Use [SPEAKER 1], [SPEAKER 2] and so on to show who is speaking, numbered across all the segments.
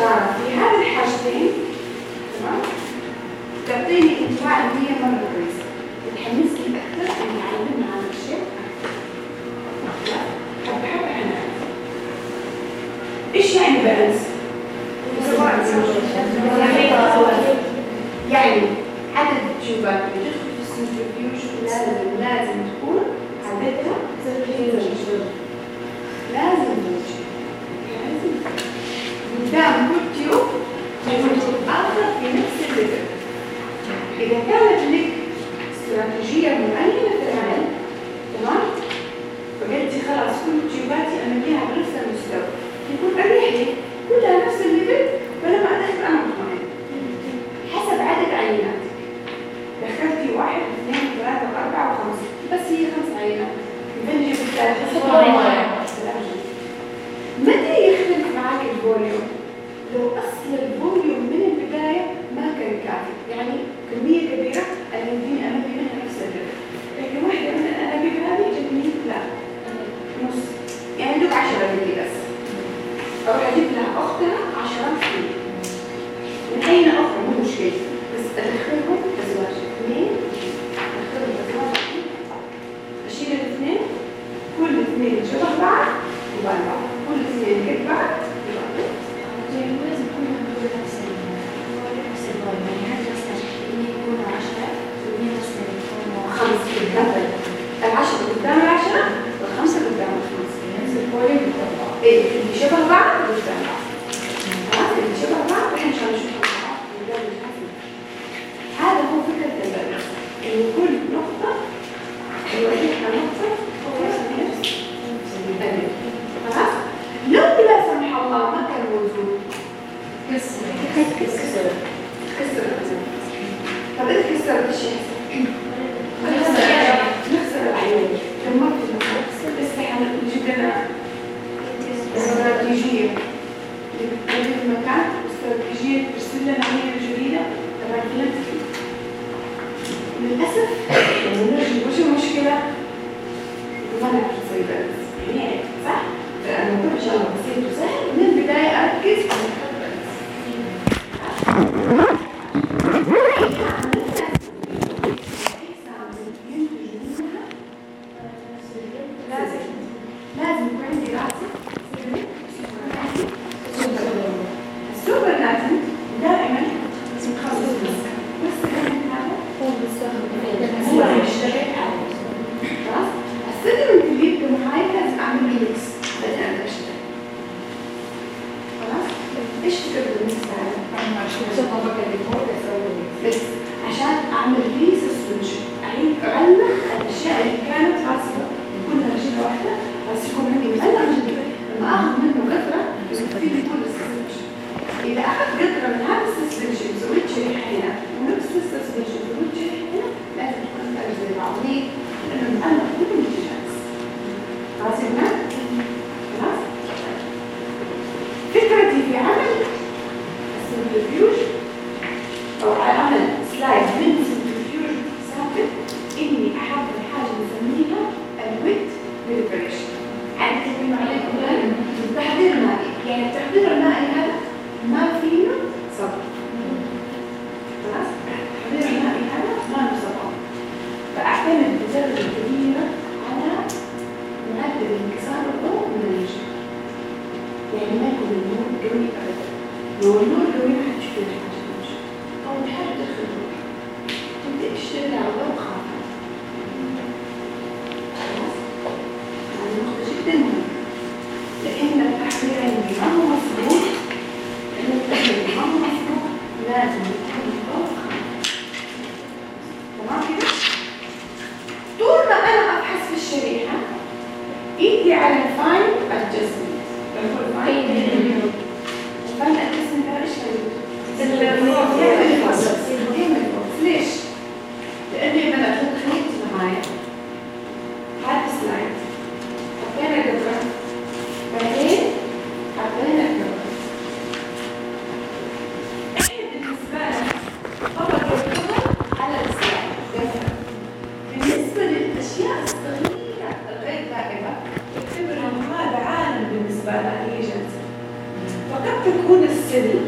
[SPEAKER 1] في هذه الحاجتين تمام تعطيني انطباع ان هي مره كويسه، بتحمسني اكثر اني اعلمها عن الشيء اكثر. حبه حبه حنعرف ايش يعني بالانس. يعني عدد الجوبات اللي تدخل في السنترفيوج لازم تكون عددها لازم قدام كل تيوب أفضل في نفس الليفل. إذا كانت لك استراتيجية معينة في العمل تمام فقلتي خلاص كل تيوباتي أمليها بنفس المستوى يكون أريح لي كلها نفس الليفل فلما أدخل أنا مطمئن حسب عدد عيناتك. دخلتي 1 2 3 4 و5 بس هي 5 عينات من جبت الثالث متى يختلف معك الفوليوم؟ لو أصل الفوليوم من البداية ما كان كافي، يعني كمية كبيرة أنا يمكن أنا منها نفس الليفل، لكن واحدة من الأنابيب هذه جتني لا نص، يعني دوب 10 مني بس، أروح أجيب لها أختها 10 فيه من أين أخرى مو مشكلة، بس أدخلهم أزواج 2 أدخلهم أزواج أشيل الاثنين كل اثنين شبه بعض وبعد بعض كل اثنين قد بعض
[SPEAKER 2] لازم يكونوا نفس الفوليوم، يعني هذا مثلا إنه يكونوا 10 واثنين مثلا يكونوا
[SPEAKER 1] 5 قدام ال10 قدام ال10 وال5 قدام ال5 نفس الفوليوم قدام إيه اللي شبه بعض قدام بعض خلاص اللي شبه بعض إحنا مش هنشوفهم بعض قدام الحسن. هذا هو فكرة البالانس إن كل نقطة يوديها نقطة خلاص. لو لا سمح الله ما كان موجود كسر طب إذا كسرت إيش يحصل؟ نخسر العيون لما بس نجيب لنا استراتيجية لكل مكان استراتيجية ترسل لنا عينة جديدة تبع نفسي. للأسف نرجع وش المشكلة؟ ما نعرف نسوي بالانس يعني صح؟ لأنه كل إن شاء الله بسيط وسهل من البداية أركز على لازم يكون عندي راسي السوبر لازم دائما نخصص بس هذا هو بالسهل هو يشتغل خلاص. السيدمنت اللي يبقى معايا لازم اعمل ميكس بدل انا اشتغل خلاص. ايش تقدر الميكس بس عشان اعمل لي سسبنشن اعلم الاشياء اللي كانت راسبه كلها جهه واحده بس يكون عندي ملأ جدا لما اخذ منه قطره يكفي لي كل السسبنشن. اذا اخذت قطره من هذا السسبنشن وسويت شريحه هنا ونفس السسبنشن وسويت شريحه هنا لازم تكون زي بعض ليه؟ لانه المؤلف كله متجانس خلاص يا بنات؟ خلاص؟ فكرتي في عمل السنترفيوج او عمل سلايد من السنترفيوج ثابت اني احضر حاجه نسميها الويت بريبريشن. عندك تكلم عليكم الان التحضير المائي، يعني التحضير المائي هذا ما فيه صبر خلاص؟ التحضير المائي هذا ما له صبر فاعتمد بدرجه كبيره على معدل انكسار الضوء من الوجه، يعني ما يكون النور قوي ابدا. لو النور قوي ما حتشوفي الحاجه في الوجه. اول حاجه تدخل النور تبدا تشتغل على الضوء خافته خلاص. هذه نقطه جدا مهمه لان التحضير اللي ما هو مظبوط لان التحضير اللي ما هو مظبوط لازم يكون الضوء خافته تمام كده. طول ما انا ابحث في الشريحه ايدي على الفاين ادجستمنت. الفاين ادجستمنت ده ايش ليش؟ لاني لما خليت معايا هذا السلايد حطينا قطره بعدين حطينا القطره. احنا بالنسبه لنا طبق القطره على السلايد قطره. بالنسبه للاشياء الصغيره الغير دائمه اعتبر ان هذا عالم بالنسبه لها هي جلسه. فقد تكون السل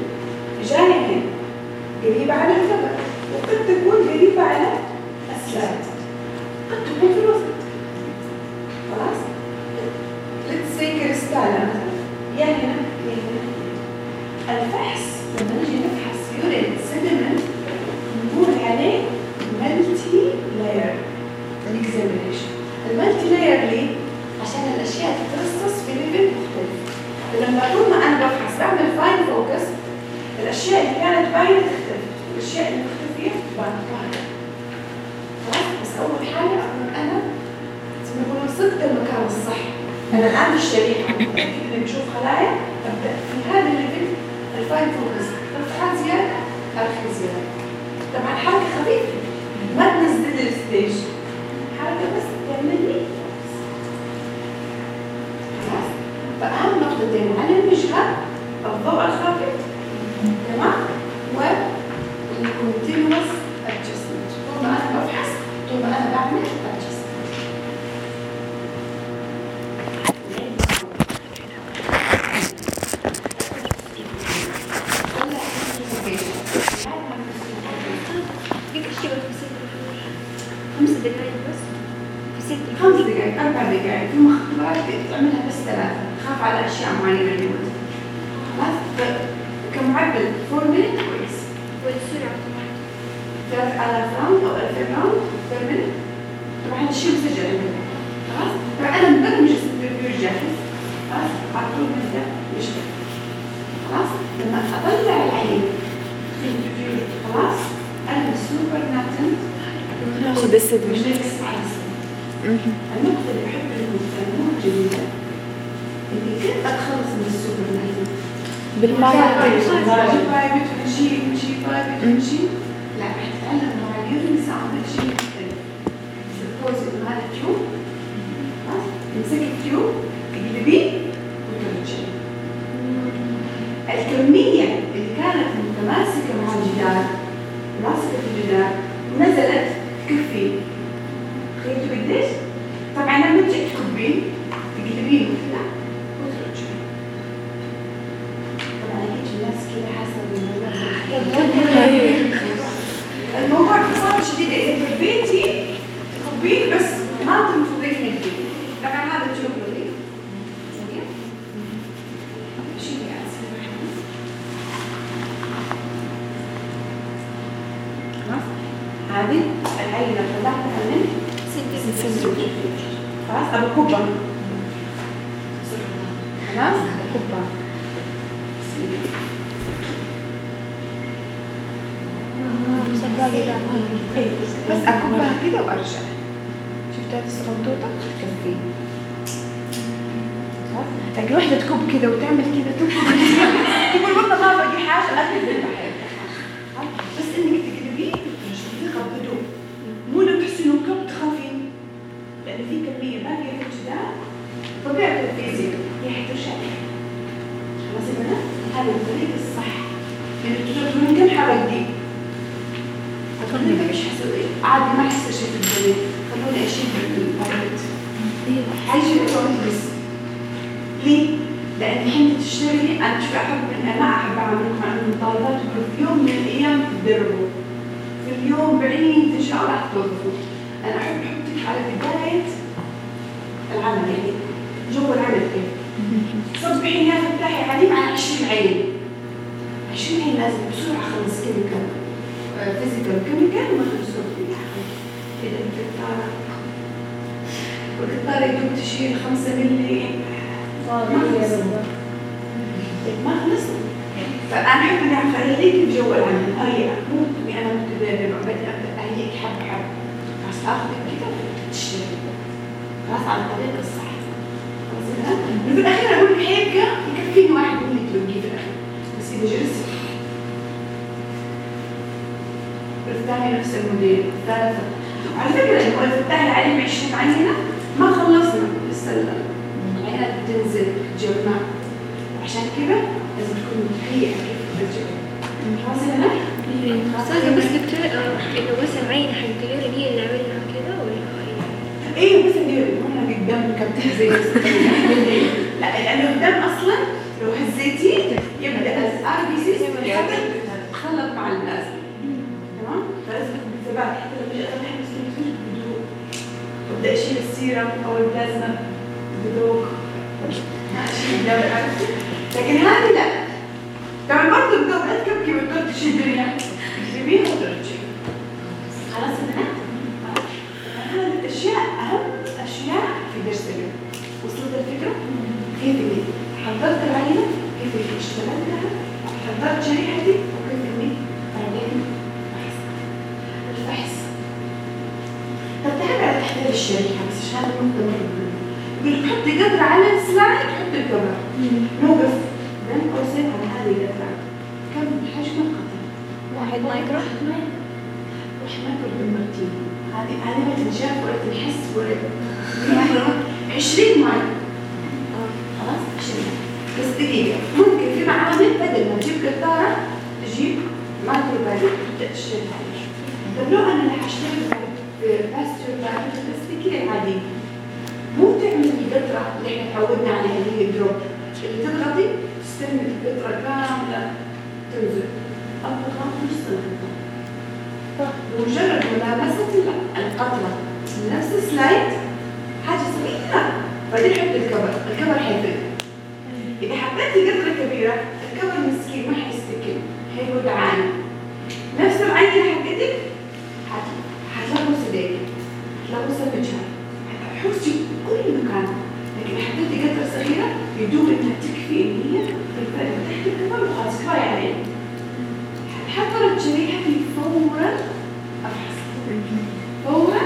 [SPEAKER 1] قريبة على الجبل وقد تكون قريبة على السلاب، قد تكون في الوسط. خلاص؟ let's say كريستالة مثلا يا هنا يا هنا. الفحص لما نجي نفحص يورين سيدمنت نقول عليه ملتي لاير اكزامينيشن. الملتي لاير ليه؟ عشان الاشياء تترصص في ليفل مختلف. فلما طول ما انا بفحص بعمل فاين فوكس، الاشياء اللي كانت باينه تختلف، الاشياء اللي مختفيه تبان ظاهره. خلاص؟ بس اول حاجه اكون انا زي ما يقولوا صدق المكان الصح. انا الان الشريحه اللي بشوف خلايا ابدا في هذا الليفل الفاين فوكس، ارفعها زياده ارفع زياده. طبعا حركه خفيفه ما تنزل لي الستيج، حركه بس تعمل لي خلاص. فاهم نقطتين على الوجهه الضوء الخافت تمام والكونتينوس ادجستمنت. طول ما انا بفحص طول ما انا بعمل ادجستمنت. خمس دقائق 4 دقائق في مختبرات تعملها بس 3، خاف على اشياء معينه اليوم. خلاص كمعدل 4 minutes كويس.
[SPEAKER 2] والسرعة
[SPEAKER 1] 3000 راوند او 2000 راوند per minute. طبعا هذا الشيء مسجل عندنا. خلاص طبعا انا مبرمج السنترفيوج جاهز. خلاص على طول نبدا نشتغل. خلاص لما اطلع العين في السنترفيوج خلاص انا السوبر ناتن
[SPEAKER 3] ناخذ السد
[SPEAKER 1] مش بس على النقطة اللي بحب لكم تفهموها جديدة إني كيف أتخلص من السوبر ناتن نجيب بايبت ونشيل بايبت ونشيل. لا رح تتعلم مع اليوم نعمل شيء مختلف. سبوز إنه هذا تيوب خلاص تمسك التيوب تقلبيه وترجعيه. الكمية اللي كانت متماسكة مع الجدار ماسكة في الجدار ونزلت تكفي. تخيلتوا قديش؟ طبعا لما تجي تكبين تقلبين كذا وترجعين. طبعا هيك الناس كذا حاسه الموضوع صعب شديد. اذا كبيتي تكبين بس ما تنفضين الدين. طبعا هذا التيوب نظيف. زين؟ شيلي اسفل خلاص؟ هذه العينه طلعتها من خلاص أبو كوبا. خلاص كوبا بس أكبها كده وأرجع. شفتها الصغنطوطة تكفي. لكن واحدة تكب كده وتعمل كده تقول والله ما بقي حاجة أكل بالبحر. بس إنك تقلبيه تقبضوه مو لو تحسي إنه كب تخافين. لأن في كمية باقية في الجدار طبيعة الفيزياء هي حترجع. خلاص يا بنات هذا الطريق الصح. يعني تقولون كم حركتي؟ أقول لك إيش حسوي؟ عادي ما أحس شيء في الدنيا. خلوني أشيل بالبرد. حاجة بس. ليه؟ لأن الحين تشتري أنا مش أحب أنا ما أحب أعملكم عن المطالبات في يوم من الأيام تدربوا. في اليوم بعيد إن شاء الله توظفوا. أنا أحب أحطك على بداية العمل يعني جو العمل كيف صبحين يا فتاحي عليم على 20 عين 20 عين لازم بسرعة أخلص كيميكال فيزيكال وكيميكال وما خلصوا كده القطارة والقطارة يدوب تشيل 5 ملي ما خلصنا. فأنا أحب أني أخليك بجو العمل هيئة مو إني أنا متدربة بدي أبدأ أهيئك حب حب بس أخذك كده وتشتغل خلاص على الطريق الصح. خلاص في الأخير أقول لك هيك يكفيني واحد من اللي تلقيه في الأخير بس إذا جلست الثاني نفس الموديل الثالثة. وعلى فكرة إنه الفتاحي العليم 20 عينة ما خلصنا لسه العينات بتنزل جبنا عشان كده لازم تكون مهيئة كيف ترجعي. خلاص هنا؟
[SPEAKER 2] أستاذة بس دكتور إنه بس العين حيتغير هي اللي عملها كده ولا
[SPEAKER 1] إيه بس اللي هنا قدام كابتن زي لا اللي قدام أصلا لو هزيتي يبدأ الار بي سي تخلط مع البلازما بعد حتى لما اجي اطلع السيرم بهدوء وابدا اشيل السيرم او البلازما بذوق ما اشيل الدواء عرفتي. لكن هذه لا، طبعا برضه بذوق لا تكبكي وتقعدي تشديها تجيبيها وترجعي خلاص انتهت. هذه الاشياء اهم اشياء في درس اليوم. وصلت الفكره؟ كيف اني حضرت العينه، كيف اني اشتغلتها، حضرت شريحتي، وكيف اني بعدين الفحص. طب تعالى على تحضير الشريحه بس عشان هذا النقطه مهمه. يقول لك حطي قطره على السلايد، حطي الكبر نوقف بين قوسين على هذه القطره. كم حجم القطره؟
[SPEAKER 3] 1 مايكرو.
[SPEAKER 1] 1 مايكرو بالمرتين. هذه ما تنشاف ولا تنحس ولا 20 مايكرو. خلاص 20. بس دقيقة ممكن في معامل بدل ما تجيب قطارة تجيب مايكرو بارير تبدأ تشتغل عليها. طب لو أنا اللي حاشتغل باستيور بارير بس كده عادي، مو تعملي قطرة اللي احنا تعودنا عليها اللي هي الدروب اللي تضغطي تستلمي القطرة كاملة تنزل أو تضغطي نص القطرة. طب بمجرد ملامسة القطرة نفس السلايد حاجة صغيرة بعدين حطي الكبر حيفرق. إذا حطيتي قطرة كبيرة الكبر مسكين ما حيستكن حيقعد عالي. نفس العينة حقتك حتلغوص ايديك، حتلغوص الوجه، حتحوسي كل مكان. لكن حطيتي قطرة صغيرة يدوب انها تكفي ان هي تحت الكبر وخلاص كفاية عليه. حضرت شريحتي فورا افحص فورا.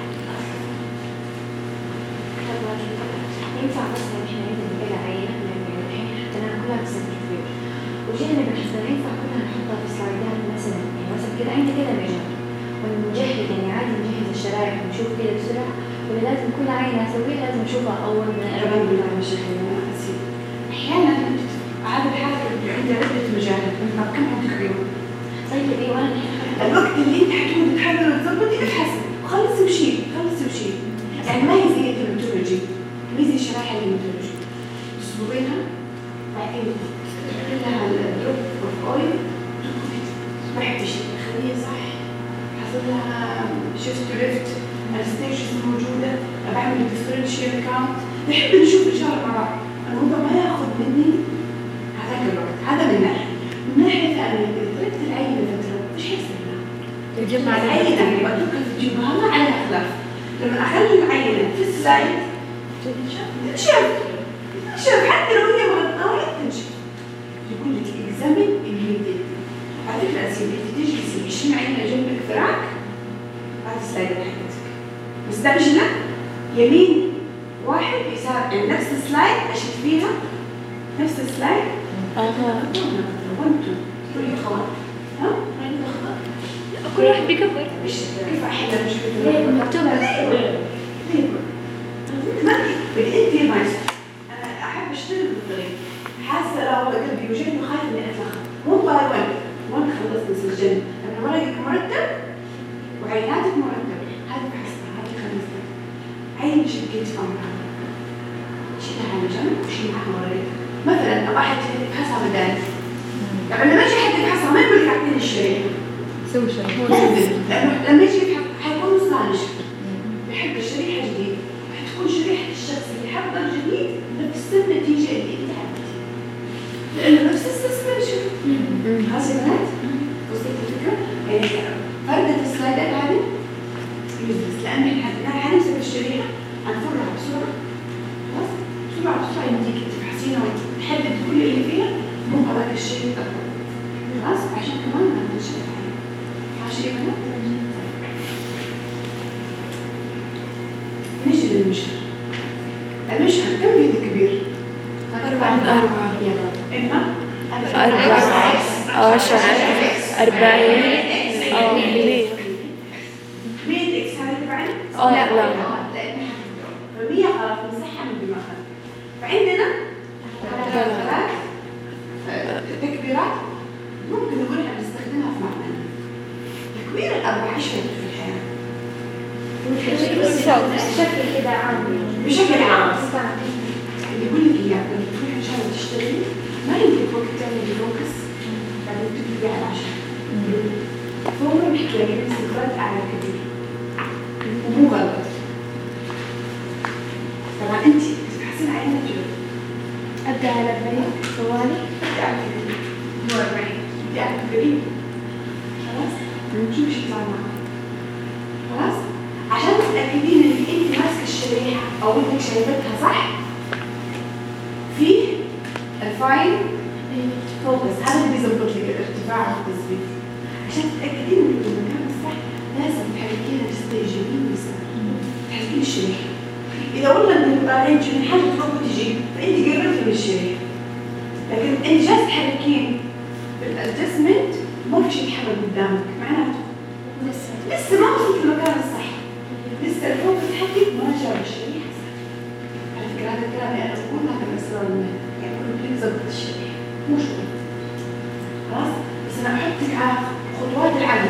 [SPEAKER 2] ينفع مثلا احنا عندنا كده عينه يعني الحين حطيناها كلها بسنترفيوج وجينا بنحسها ينفع كلها نحطها في سلايدات مثلا يعني مثلا كده عندي كده مجال ونجهز يعني عادي نجهز الشرايح ونشوف كده بسرعه ولا لازم كل عينه اسويها لازم اشوفها اول ما
[SPEAKER 1] كمان بالله مش احيانا اصير احيانا هذا الحاله اللي عندي عده مجالات ما كم عندك عيون.
[SPEAKER 2] طيب ايه وانا
[SPEAKER 1] الوقت اللي انت حتقعدي تحضري وتظبطي ابحثي خلصي وشيلي خلصي وشيلي. يعني ما هي زي الهيماتولوجي، ما هي زي شرايح الهيماتولوجي تصبغيها بعدين تحطي لها الدروب اوف اويل تصبحي بشكل خليه صح. حصل لها شيفت ليفت الستيشنز موجوده، بعمل ديفرنشال كاونت. نحب نشوف الاشاره مع بعض. الموضوع ما ياخذ مني هذاك الوقت. هذا من ناحيه. من ناحيه ثانيه اذا تركت العينه فتره ايش حيصير لها؟
[SPEAKER 3] تجمع
[SPEAKER 1] العينه اللي بدك تجيبها ما عليها خلاف. لما اخلي العينه في السلايد تنشف حتى لو هي مغطايه تنشف. يقول لك اكزامين immediately. على فكره اسيدي تجلسي 20 عينه جنبك فراك هذه السلايد حقتك مستعجله يمين واحد يسار يعني نفس السلايد اشيل فيها نفس السلايد. وانتم تقولي خلاص ها ما عندك خطا
[SPEAKER 3] كل واحد بيكبر.
[SPEAKER 1] مش كيف احلى مش
[SPEAKER 2] ليه مكتوبه
[SPEAKER 1] ليه ما انت مايسترو. انا احب اشتغل بالطريقه حاسه لا والله قلبي يوجعني وخايف اني اتلخبط. مو باي وين خلصت سجلت انا ورقك مرتب وعيناتك مرتب. هذه بحسها هذه خلصتها. عين شقيت فمها شيلها على جنب وشيل معها ورقتك. مثلا لو احد يفحصها مدارس طبعا لما يجي حد يفحصها ما يقول لك اعطيني الشريحه
[SPEAKER 3] سوي شيء
[SPEAKER 1] لازم لما يجي يفحص حيكون مصالح بحب الشريحه جديد حتكون شريحه الشخص اللي حضر جديد نفس النتيجه اللي انت حبيتها لانه نفس السسبنشن. خلاص يا بنات وصلت الفكره؟ يعني فردة السلايدات هذه يوزلس لان احنا حنمسك الشريحه هنفرها بسرعه خلاص بسرعه يمديك تفحصينها وتحدد كل اللي فيها مو هذاك الشيء الأول. خلاص عشان كمان ما ننشف عليه. ماشي يا بنات؟ نجي للمشهد. المشهد كم بيد كبير؟
[SPEAKER 3] 4
[SPEAKER 1] إما
[SPEAKER 3] 4 10 40 100.
[SPEAKER 1] 100 إكس هذه تبعنا؟
[SPEAKER 3] لا
[SPEAKER 1] لأن 100 خلاص نمسحها من دماغنا. فعندنا 3 تكبيرات ممكن نقول احنا بنستخدمها في معملنا. تكبير الأربع ايش في الحياة؟
[SPEAKER 2] بشكل كده عام
[SPEAKER 1] بشكل عام. يقول لك اياه لما تروحي ان شاء الله تشتغلي ما يمكن وقت تعملي فوكس بعدين تكتبي على 10 فوق بتلاقي نفس الخط أعلى كبير ومو غلط. طبعا أنت بتحسن على النتيجة.
[SPEAKER 2] أبدأ على 40 طوالي.
[SPEAKER 1] أبدأ على 40 مو 40 أبدأ على 40 خلاص؟ شو مش يطلع معك؟ خلاص؟ عشان تتأكدين إن أنت ماسكة الشريحة أو إنك شايفتها صح فيه الفاين فوكس، هذا اللي بيظبط لك الارتفاع والتثبيت. عشان تتأكدين إن المكان الصح لازم تحركيها ستيج يمين ويسار، تحركين الشريحة. إذا والله إنك طالعين من حاجة تروح وتجي فأنت قربتي من الشريحة، لكن أنت جالسة تحركين بالأدجستمنت ما في شيء يتحرك قدامك، معناته لسه ما وصلت المكان الصح، لسه الفوكس حقك ما جاب الشريحة صح. على فكرة هذا الكلام اللي أنا بقوله هذا الأسرار المهنة، يعني كل ظبط الشريحة مو شغل. خلاص؟ بس أنا أحطك على خطوات العمل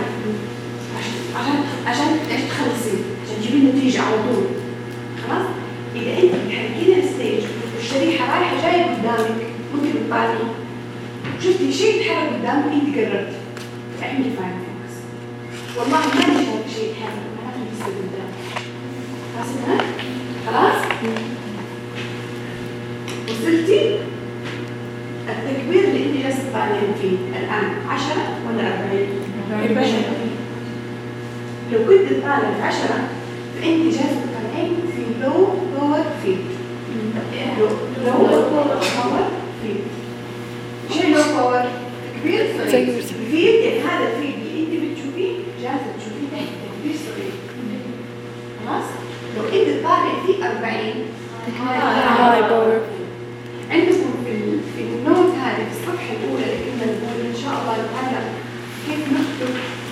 [SPEAKER 1] عشان تخلصي، عشان تجيبين نتيجة على طول. خلاص؟ إذا أنت بتحركين الستيج والشريحة رايحة جاية قدامك ممكن تطالعي شفتي شيء يتحرك قدامك أنت قررتي اعملي فاين فوكس. والله ما شايف شيء يتحرك معناته يصير قدامك. خلاص؟ وصلتي؟ التكبير اللي انت جالسه تطالعين فيه الان 10 ولا 40؟ لو كنت تطالع في 10 فانت جالسه تطالعين في لو باور فيد. لو باور فيد. شيء لو باور تكبير صغير. فيد يعني هذا الفيد اللي انت بتشوفيه جالسه تشوفيه تحت تكبير صغير. خلاص؟ لو انت تطالع فيه 40
[SPEAKER 3] هاي باور.
[SPEAKER 1] عندكم في النوت هذه في الصفحة الأولى اللي كنا نقول إن شاء الله نتعلم كيف نكتب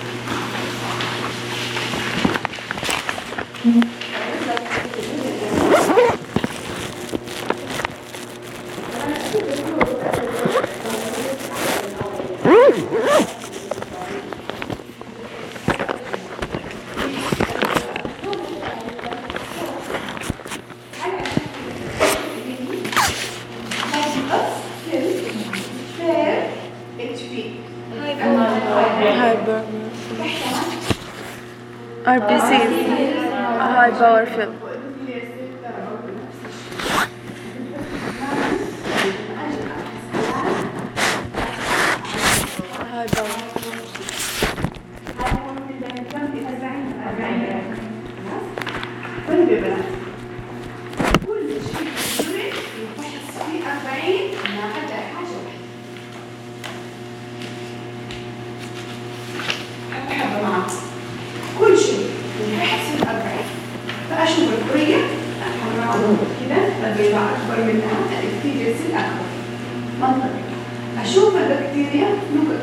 [SPEAKER 3] RBC هاي باور فيل. هاي باور.
[SPEAKER 1] كل شيء يصير يفحص فيه 40 ما عدا حاجة واحدة. حبة معاك كل شيء يفحص فيه 40. فأشوف الكرية الحمراء كده البيضاء أكبر منها، البكتيريا سيل أكبر منطقي. أشوف البكتيريا نقط.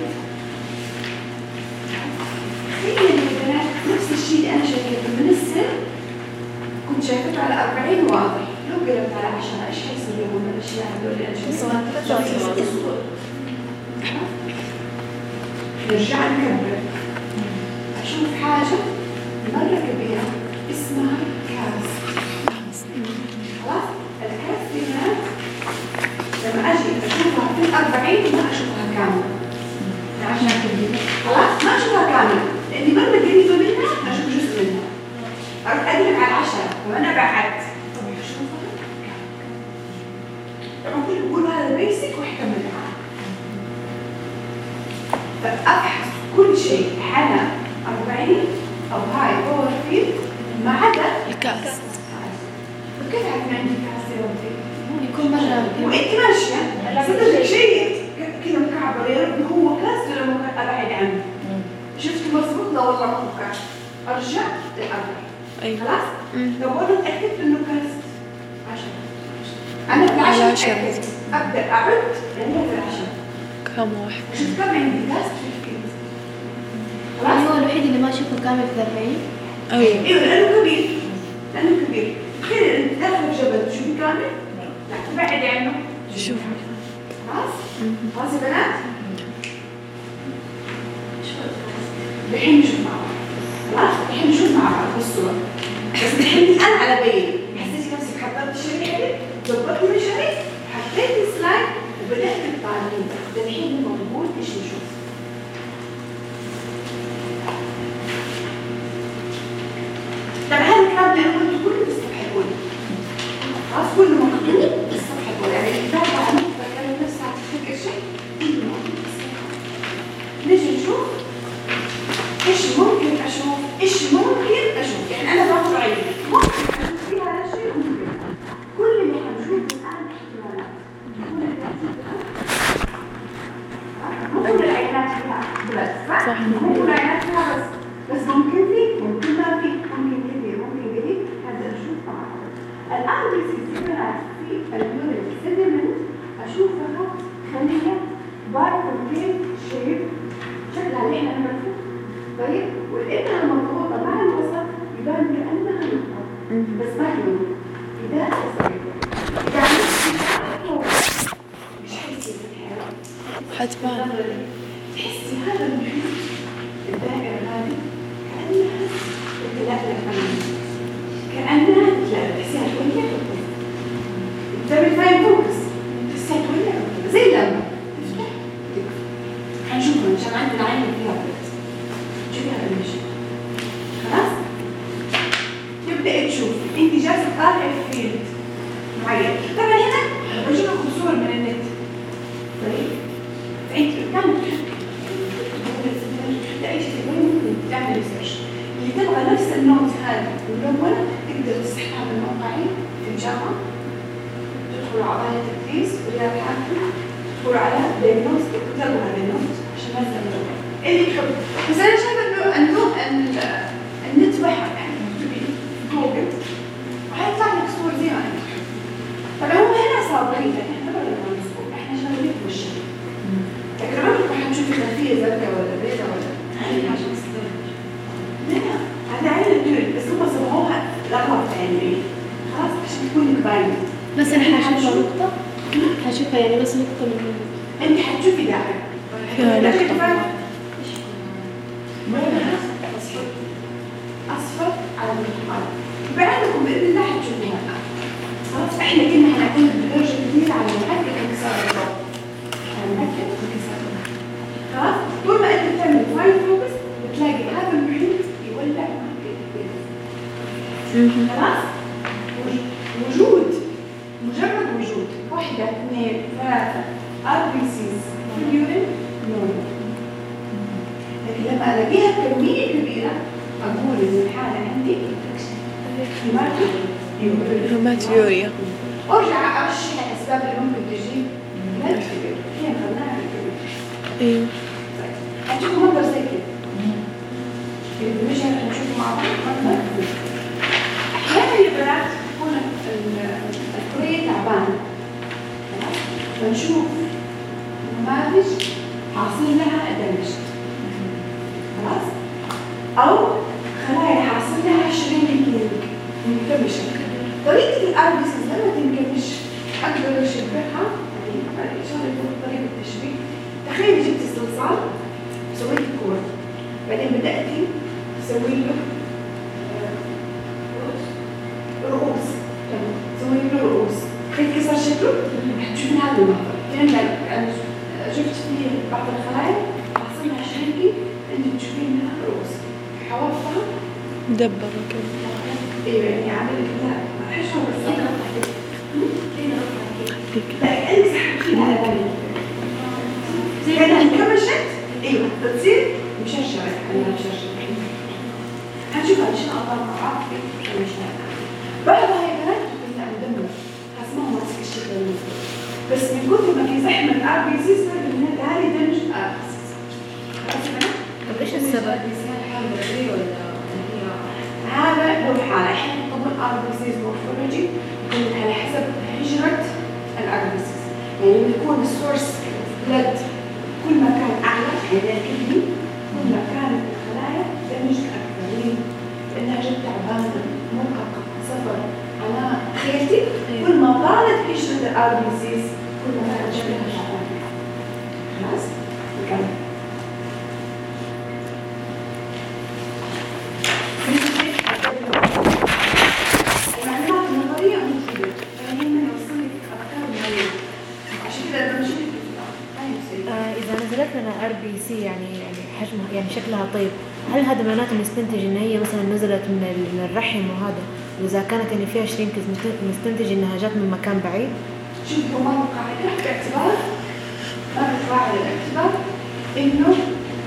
[SPEAKER 1] تخيل يا بنات نفس الشيء اللي أنا شايفته من السن كنت شايفته على 40 واضح. لو قلبت على 10 إيش حيصير يوم الأشياء هذول اللي أنا شايفها؟ نرجع نكبر. أشوف حاجة مرة كبيرة اسمها كاس. خلاص؟ الكاس دي هنا لما أجي أشوفها في 40 ما أشوفها كاملة. خلاص؟ ما أشوفها كاملة لأني مرة قريبة منها أشوف جزء منها. أروح أقلب على 10 وأنا بعدت أشوفها كاملة. ممكن نقول هذا بيسك وأحكمل معاه. فأبحث كل شيء على 40 أو هاي باور فيد ما عدا
[SPEAKER 3] الكاس.
[SPEAKER 1] وكيف عرفنا عندي كاس يومتي؟
[SPEAKER 2] يكون مرة
[SPEAKER 1] وانت ماشية صدق شيء كذا مكعب يا رب هو كاس ولا ممكن أبعد عنه. شفت مظبوط؟ لا والله ما هو كاس. أرجع ل40. خلاص؟ لو أنا اتأكدت إنه كاس 10 أنا بالعشرة أتأكد أبدأ أعد لأنه بالعشرة
[SPEAKER 3] كم واحد؟
[SPEAKER 1] شفت كم عندي كاس في الفيد.
[SPEAKER 2] خلاص هو الوحيد اللي ما أشوفه كامل في 40.
[SPEAKER 3] أيوه.
[SPEAKER 1] ايوه لانه كبير. لانه كبير. تخيل انت داخل جبل تشوفي كامل؟ لا تبعدي عنه.
[SPEAKER 3] شوف.
[SPEAKER 1] خلاص؟ خلاص يا بنات؟ الحين نشوف مع بعض. خلاص؟ الحين نشوف مع بعض بالصورة. بس الحين انا على بالي حسيتي نفسك حضرتي الشريحة دي؟ ظبطتي المشاريع؟ حطيتي السلايد وبدأت تطالعين. ده الحين الموجود ايش نشوف؟ نجي نشوف ايش ممكن اشوف، ايش ممكن اشوف. يعني انا باخذ عينه ممكن اشوف فيها هذا الشيء ممكن. كل اللي حنشوفه الان احتمالات. مو كل العينات فيها بس صح، مو كل العينات فيها بس ممكن في، ممكن ما في، ممكن كثير، ممكن قليل. هذا اشوف معه. الان بيصير في اليورين سيدمنت اشوفها خليه بايكونكيف شيب شكلها اللي احنا نعرفه. طيب والإبرة المضغوطة مع الوسط يبان كأنها نقطة بس ما هي نقطة. إذا يعني مش حيصير في الحياة
[SPEAKER 3] حتبان.
[SPEAKER 1] تحسي هذا المحيط الدائرة هذه كأنها تتلألأ كأنها تتلألأ. تحسيها شوية تبي فاين فوكس تحسيها شوية زي لما تفتح تقفل. هنشوفها إن شاء الله عندنا عين فيها بلد. شوفي هذا المشي خلاص. تبدأ تشوف انت جالسة تطالعي في فيلد معين. طبعا هنا بجيب لكم صور من النت. طيب فانت قدامك تحط اي شيء ممكن تعمل ريسيرش. اللي تبغى نفس النوت هذا ملونة تقدر تسحبها من موقعين في الجامعة. تدخلوا على عضايا التدريس ولا الحاكم تدخلوا على ديagnostic وتلغوا هذا النوت عشان ما تزعلوا اللي تحب. بس أنا شايفة إنه النت بحر يعني تبي جوجل وحيطلع لك صور زي ما أنت تحب. طبعا هم هنا صابرين لكن إحنا ما نبغى نصور، إحنا شغالين في الشغل. لكن ما تروح حتشوفي خلفية زرقاء ولا بيضاء ولا هذه حاجة مستقلة. لا هذا عين الدول بس هم سموها لغط يعني خلاص عشان تكون لك باينة.
[SPEAKER 4] بس أنا حشوفها نقطة، حشوفها يعني بس نقطة من
[SPEAKER 1] أنت حتشوفي دائرة.
[SPEAKER 3] فيها نقطة.
[SPEAKER 1] أصفر على الرحمن. بعدكم بإذن الله حتشوفوها الآن. خلاص إحنا كنا هنعتمد بدرجة كبيرة على محدد انكسار الضوء. على محدد انكسار الضوء. خلاص طول ما أنت بتعمل فاين فوكس بتلاقي هذا المحيط يولع معك خلاص. وجود مجرد وجود 1 2 3 RBCs في اليورين نورمال. لكن لما ألاقيها كمية كبيرة أقول إن الحالة عندي
[SPEAKER 3] هيماتيوريا.
[SPEAKER 1] أرجع أرشح الأسباب اللي ممكن تجي ما تكبر. هي خلناها تكبر.
[SPEAKER 3] ايوه.
[SPEAKER 1] هتشوفوا منظر زي كده. إذا مش هنشوفه مع بعض منظر. أحيانا يا بنات تكون الكرية تعبانة. فنشوف نماذج حاصل لها دمج. خلاص؟ أو خلايا حاصل لها شرينكينج منكمشة. طريقة الأربيسيس لما تنكمش أقدر أشبهها يعني إن شاء الله يكون طريقة التشبيه. تخيلي جبت استلصال وسويت كورة بعدين بدأتي تسوي له رؤوس. تسوي له رؤوس كيف شكله حتشوفين هذا المنظر. يعني شفت فيه بعض الخلايا حاصل لها شرينكينج انت تشوفين منها رؤوس حوافها
[SPEAKER 3] مدبرة كده.
[SPEAKER 1] ايوه يعني عملت لها حشوه بس لا انت سحبتيها على بالي زي كانها انكمشت. ايوه بتصير مشرشره كانها مشرشره. هنشوفها ان شاء الله مع بعض في المشهد. بعضها يا بنات بتطلع مدمر خلاص ما هو ماسك الشكل المظبوط بس من كثر ما في زحمه RBCs صار من هذه دمج RBCs. خلاص يا بنات.
[SPEAKER 2] طب ايش السبب؟
[SPEAKER 1] هذا له حالة. احنا نطبق RBCs مورفولوجي على حسب هجرة الRBCs. يعني بيكون السورس بلد كل ما كان أعلى يعني الكدني كل ما كانت الخلايا دمج أكثر. ليه؟ لأنها جد تعبانة مرهقة سفر على خيلتي. كل ما طالت هجرة الRBCs كل ما كانت جبلها تعبانة. خلاص؟ نكمل. المعلومات النظرية مفيدة فهمنا نوصل لك أفكار معينة عشان كده بمشي
[SPEAKER 2] إذا نزلت لنا RBC يعني حجمها يعني شكلها طيب، هل هذا معناته نستنتج إن هي مثلا نزلت من الرحم وهذا، وإذا كانت يعني فيها شرينكز نستنتج إنها جات من مكان بعيد؟
[SPEAKER 1] شوفوا ما بقاعدة باعتبار ما بقاعدة الاعتبار إنه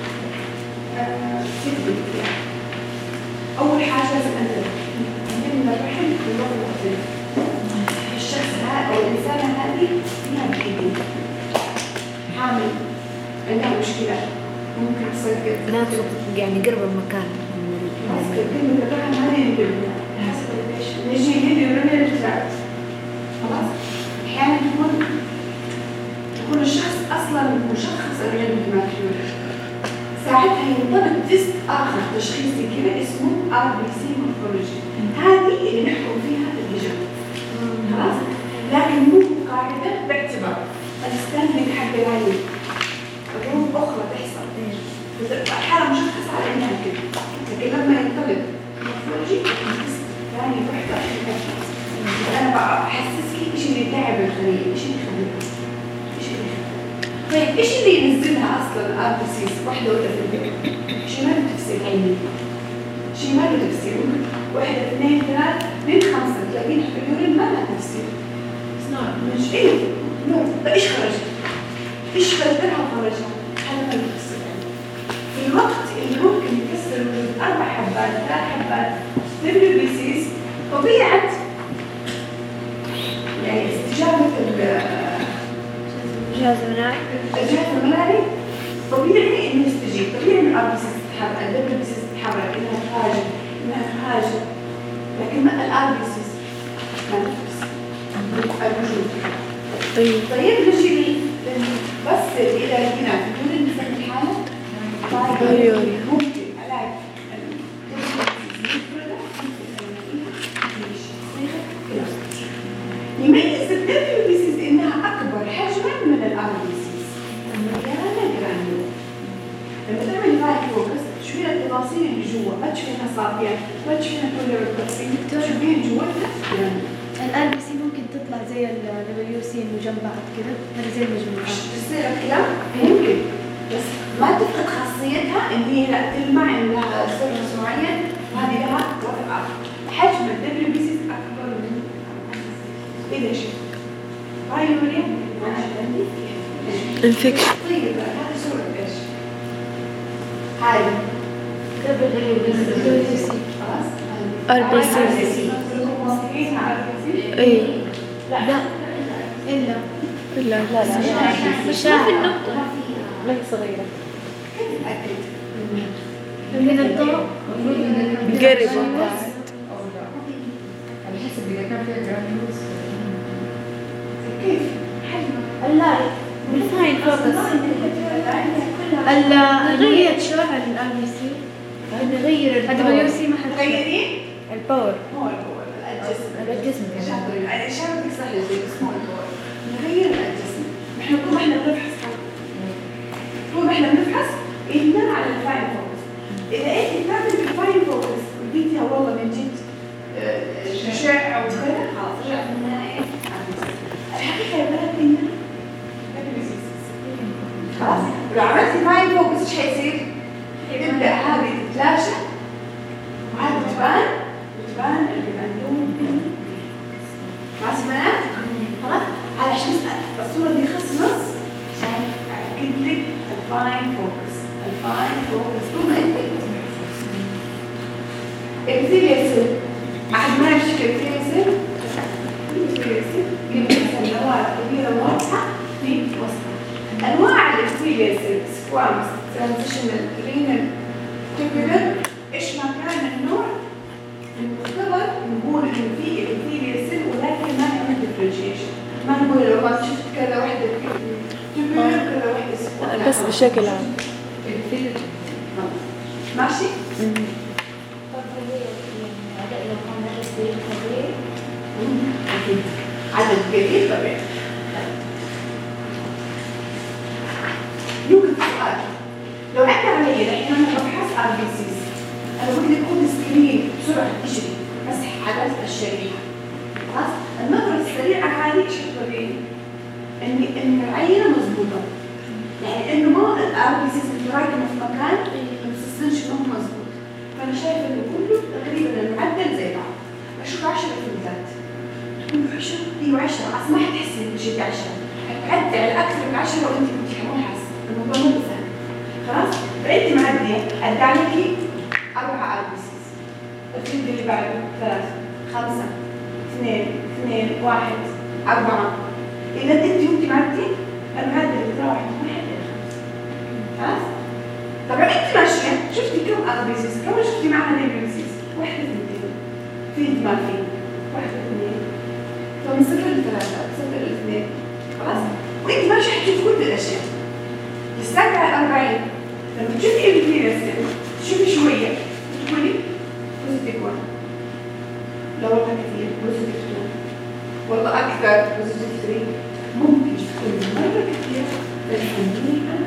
[SPEAKER 1] تثبت يعني. أول حاجة لازم أنتبه إن الرحم بالوضع مختلف. الشخص هذا أو الإنسانة هذه فيها بحيدين حامل عندها مشكلة ممكن تصير كده.
[SPEAKER 2] لا يعني قرب المكان.
[SPEAKER 1] بس كلمة الرحم هذه ينتبه حسب ليش نجي هنا ونرمي الجلاد. خلاص أحيانا يكون الشخص أصلا مشخص الرجل هيماتيوري. ساعتها ينطبق تيست آخر تشخيصي كده اسمه RBC morphology. هذه اللي نحكم فيها الإجابة. خلاص؟ لكن مو قاعدة باعتبار الستاندرد حق العين. ظروف أخرى تحصل. بتبقى حالة مشخصة على إنها كده. لكن لما ينطبق morphology تيست ثاني وحدة عشان تحصل. أنا بقى أحسسك إيش اللي تعب الخلية، إيش اللي يخليها. طيب ايش اللي ينزلها اصلا RBCs واحده ولا في البيت؟ شي ما له تفسير علمي. شي ما له تفسير. واحده اثنين ثلاث من خمسه تلاقيها في اليورين ما لها تفسير. مش ايه؟ نو طيب ايش خرجت؟ ايش فلترها وخرجها؟ هذا ما له تفسير علمي. في الوقت اللي ممكن يكسر وجود 4 حبات 3 حبات WBCs طبيعه يعني استجابه
[SPEAKER 2] جهاز مناعي.
[SPEAKER 1] الجهاز المناعي طبيعي انه يستجيب، طبيعي ان الRBCs تتحرك، الWBCs تتحرك، انها تهاجم، لكن ما الRBCs ما نفس الوجود. طيب نجي بس الى هنا بدون نسمي الحاله ممكن الاقي يميز الWBCs انها اكبر حجما من الRBCs. المليانه جرانيول. لما تعمل فايل فوكس تشوفين التفاصيل اللي جوا، ما تشوفينها صافيه، ما تشوفينها كل التفاصيل، تشوفين جواتها جرانيول.
[SPEAKER 4] الRBC ممكن تطلع زي WC انه جنب بعض كده، هذا زي المجموعات.
[SPEAKER 1] تصير الكلام ممكن، بس ما تفقد خاصيتها ان هي لا تلمع عندها سيرفس معين، وهذه لها وضع اخر. حجم الWBCs اكبر من إذا شيء بايوريا أنا عندي
[SPEAKER 3] انفكشن.
[SPEAKER 1] طيب هذا صورة إيش؟ هذه خلاص
[SPEAKER 3] RBC. اي
[SPEAKER 4] لا إلا
[SPEAKER 3] لا
[SPEAKER 4] مش شايف النقطة
[SPEAKER 3] ما هي صغيرة.
[SPEAKER 1] كيف أتأكد؟
[SPEAKER 4] من الضوء
[SPEAKER 3] قرب
[SPEAKER 5] على حسب إذا كان فيها جرانيولز
[SPEAKER 1] كيف؟ حجمه
[SPEAKER 4] اللايت بالفاين فوكس الغير تشرح الRBC نغير WC ما حد
[SPEAKER 1] تغيرين؟
[SPEAKER 3] الباور.
[SPEAKER 1] مو الباور الجسم يعني شابك صح زي اسمه الباور. نغير الجسم. إحنا طول ما إحنا بنفحص إحنا على الفاين فوكس. إذا أنت تعمل بالفاين فوكس وديتها والله من جد شعاع أو كذا خلاص رجعت منها إيه؟ الحقيقة يبقى إنها خلاص. لو عملتي فاين فوكس إيش حيصير؟ تبدأ هذه تتلاشى وهذه تبان البندوم. مع سمعت؟ خلاص؟ على عشان الصورة دي خص عشان أكد لك الفاين فوكس ثم أنت ابتدي يصير أحد ما يمشي ابتدي يصير كيف مثلا نواه كبيرة واضحة في وسطها. أنواع الابتدي يصير سكوامس ترانزيشنال رينال تبرر إيش ما كان النوع المختبر نقول إنه في ابتدي يصير ولكن ما نعمل ديفرنشيشن. ما نقول لو ما شفت كذا واحدة تبرر كذا واحدة سكوامس
[SPEAKER 3] بس بشكل عام.
[SPEAKER 1] ماشي؟ عدد كبير طبيعي. يوجد سؤال لو عندي عملية الحين أنا ببحث RBCs أنا بدي أكون سكرين بسرعة تجري مسح على الشريحة. خلاص النظرة السريعة هذه إيش بتوريني؟ إن العينة مضبوطة، يعني إنه ما الRBCs متراكمة في مكان ما تحسنش إنه مضبوط. فأنا شايفة إنه كله تقريبا المعدل زي بعض. أشوف 10 فلوتات 10 ايوه 10 اصلا ما حتحسي انك جبتي 10 حتعدي على اكثر من 10 وانت مو حاسه الموضوع مو سهل. خلاص فانت معديه ادعلكي 4 RBCs. الفيلد اللي بعده 3 5 2 2 1 4. اذا انت وانت معديه المعدل اللي راح 1 إلى 5. خلاص؟ طبعا انت ماشيه شفتي كم RBCs، كم شفتي معها نيبيوسيس؟ 1 2 فيلد ما في 1 2. فمن 0 ل 3 0 ل 2. خلاص؟ وانت ماشيه حتشوفي كل الاشياء. الساعه 40 لما تشوفي الفيروس تشوفي شويه تقولي بوزيتيف 1. لو والله كثير بوزيتيف 2. والله اكثر بوزيتيف 3. ممكن تكون مره كثير بنسميها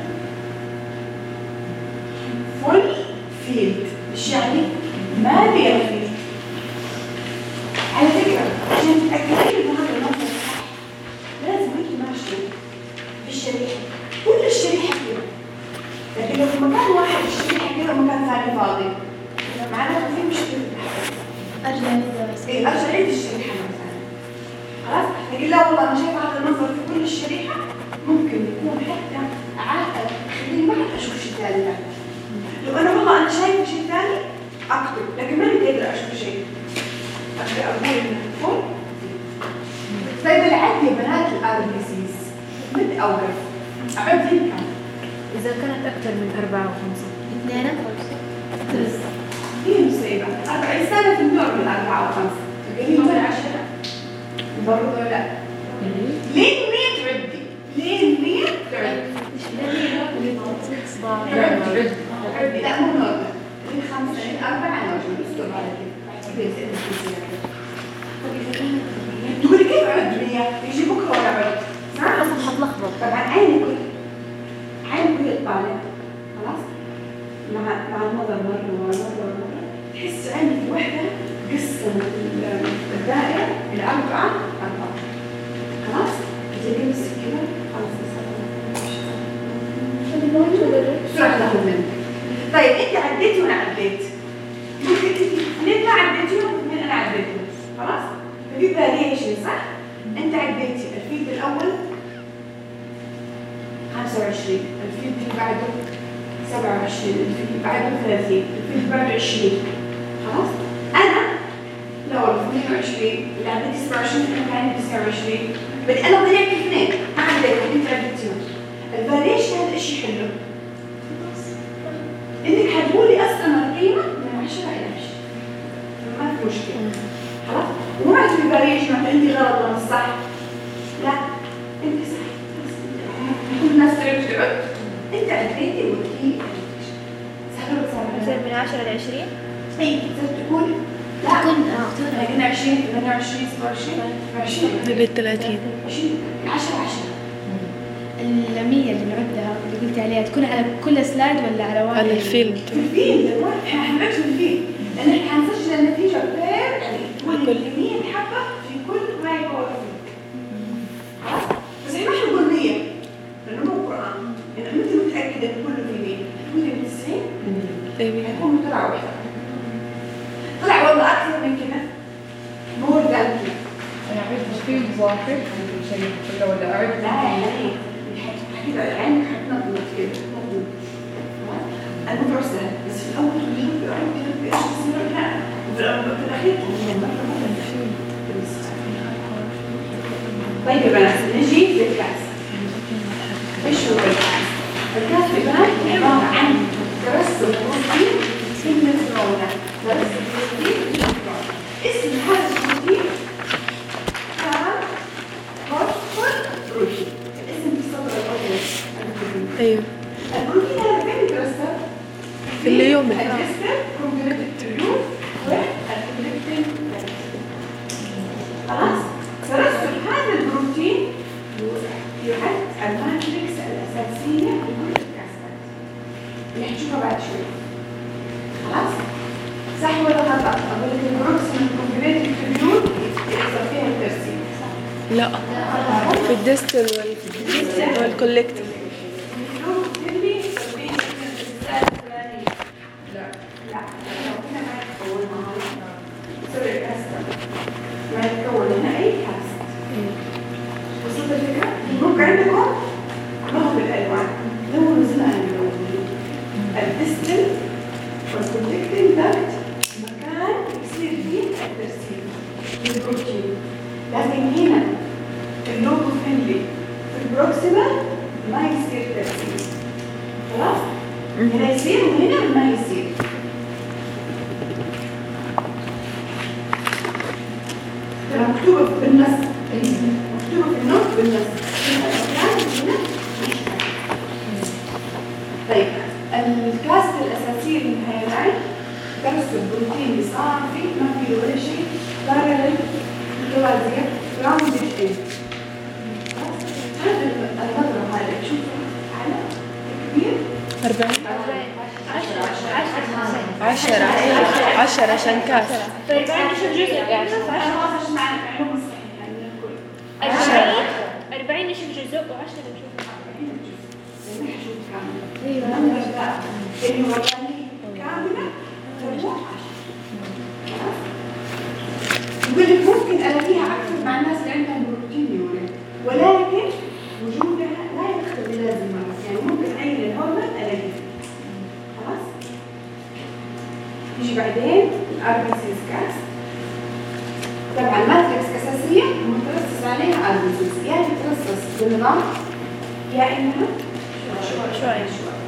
[SPEAKER 1] فول فيلد. ايش يعني؟ ما بيها فيلد. على فكره عشان تتاكدي ان هذا المنظر صح لازم انت ماشيه بالشريحه كل الشريحه كده. لكن لو في مكان واحد الشريحه كده ومكان ثاني فاضي معناته في مشكله.
[SPEAKER 4] ارجع ندرس.
[SPEAKER 1] ارجع عيد الشريحه مثلا. خلاص؟ لكن لا والله انا شايفه هذا المنظر في كل الشريحه ممكن يكون حتى عاقل خليني ما اشوف شيء ثاني. لو انا والله انا شايفه شيء ثاني اكتب لكن ماني قادره اشوف شيء. اقدر اقول انه فول. طيب العد يا بنات الRBCs متى اوقف؟ اعد كم؟
[SPEAKER 2] إذا كانت أكثر من 4 و 5.
[SPEAKER 4] 2
[SPEAKER 1] هي مصيبة. 40 سنة في النور من 4 و 5. قليل من 10. برضه لا. لين 100 تعدي. لين 100 تعدي. تعدي. لا مو نورمال. لين 5 لين 4 نورمال. استوعب على كده. تقولي كيف عد 100؟ يجي بكرة ولا عد؟ صح؟
[SPEAKER 2] أصلا حتلخبط.
[SPEAKER 1] طبعا عينك يطالع. خلاص؟ مع النظر مرة تحس عندك وحدة قصة الدائرة الأربعة 4. خلاص؟ إذا قمت كذا خلاص بسرعة تاخذ منك. طيب أنت عديتي وأنا عديت. ممكن أنت اثنين ما عديتيهم واثنين أنا عديتهم. خلاص؟ ففي فاريشن صح؟ أنت عديتي الفيلد الأول 25. الفيلد اللي بعده 27. الفيلد اللي بعده 30. الفيلد اللي بعده 20. خلاص؟ أنا لا والله 22 اللي عندي 29 أنا عندي 29 بدي أنا ضيعت اثنين ما عندك أنت عديتيهم. الفاريشن هذا الشيء حلو. إنك حتقولي أصلا القيمة من 10 إلى 20 ما في مشكلة. خلاص؟ وما في فاريشن أنت غلط ولا صح. لا أنت صح. كل الناس تعرف انت عديتي وتجيلي
[SPEAKER 2] يصير من 10 ل 20.
[SPEAKER 1] اي تقول لا لكن 20 28 27
[SPEAKER 3] بال 30
[SPEAKER 1] 20 10
[SPEAKER 4] ال100 اللي نعدها اللي قلتي عليها تكون على كل سلايد ولا على واحد؟
[SPEAKER 3] على الفيلد.
[SPEAKER 1] في الفيلد احنا حنركز في الفيلد لان احنا حنسجل النتيجه بير يعني كل 100 حبه في كل ما يكون خلاص بس احنا ما حنقول 100 لانه مو قران يعني انت متاكده ان كله في 100 تقولي 90 هيكون طلع واحده طلع والله اكثر من كده مور ذان كده.
[SPEAKER 5] أنا أعد فيلد واحد شيء كله ولا أعد؟
[SPEAKER 1] لا يعني كده عينك حتنظمت كده تنظمت. الموضوع سهل بس في الاول تقولي عندي ايش يصير لا وفي الاخير طيب يا بنات نجي للكاس. ايش هو الكاس؟ الكاس يا بنات عباره عن ترسب بروتين في النيوترون. ترسب بروتين في النيوترون. اسم هذا البروتين كان فوسفور بروتين. الاسم في السطر الاول.
[SPEAKER 3] ايوه
[SPEAKER 1] البروتين هذا فين يترسب؟
[SPEAKER 3] في اليوم
[SPEAKER 1] الجسم كونجكتيف والكونجكتيف. خلاص؟ ترسب هذا البروتين يعد الماتريكس الأساسية لكل الكاسات اللي حنشوفها بعد شوي. خلاص؟ صح ولا خطأ؟ أقول لك البروكسيمال كونجكتيف تريبيول يحصل فيها الترسيب.
[SPEAKER 3] لا في الديستال والكولكتيف. ما يتكون هنا أي كاست. وصلت الفكرة؟ ممكن عندكم ما هو بالألوان لون زمان اللون
[SPEAKER 1] الديستل والكونكتنج داكت مكان يصير فيه الترسيب للبروتين. لكن هنا اللوكو فريندلي في البروكسيمال ما يصير ترسيب. خلاص؟ هنا يصير وهنا ما يصير. ترى مكتوبة بالنص، مكتوبة في النص بالنص. طيب الكاست الأساسية للهيلاين ترسب بروتين صار فيه ما فيه ولا شيء بارلل متوازية راوندد إن. هذا المضرب هذا تشوفه على كبير
[SPEAKER 3] 10 عشان كاس.
[SPEAKER 2] طيب بعد شو الجزء يعني؟ 40 ايش الجزء و10 نشوف.
[SPEAKER 1] ايوه النمبر ده اللي هو كامله تروح 10. يقول لك ممكن الاقيها اكثر مع الناس اللي عندهم بروتين يورين، ولكن وجودها لا يقتضي لازم مرة. يعني ممكن اي الهرمون الاقيها. خلاص يجي بعدين الاربيسيس كاس. طبعا ماتريكس اساسيه مترصص عليها اربيسيس، يا تترصص بالنظام يا انها شوي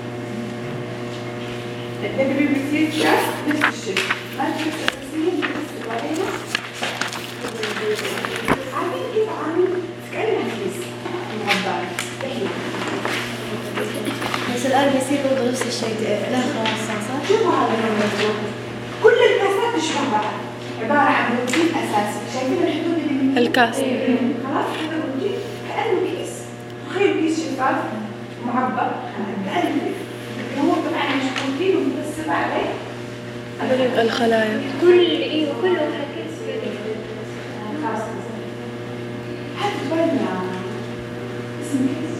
[SPEAKER 1] الWBC كاس نفس الشيء. ماتريكس اساسيه مترصص عليها. عامل كيف عامل كأنها كيس معبر.
[SPEAKER 4] بس الRBC برضه نفس الشيء لها خصائص.
[SPEAKER 1] شوفوا هذا الموضوع كل الكاسات تشبه بعض، عبارة عن بروتين أساسي. شايفين الحدود اللي من
[SPEAKER 3] الكاس
[SPEAKER 1] خلاص هذا بروتين كأنه كيس. تخيل كيس شفاف معبر كأنه كيس، لكن هو طبعا مش بروتين ومترسب عليه
[SPEAKER 3] الخلايا.
[SPEAKER 2] كل واحد كيس
[SPEAKER 1] خلاص. هذا تبنى اسم كيس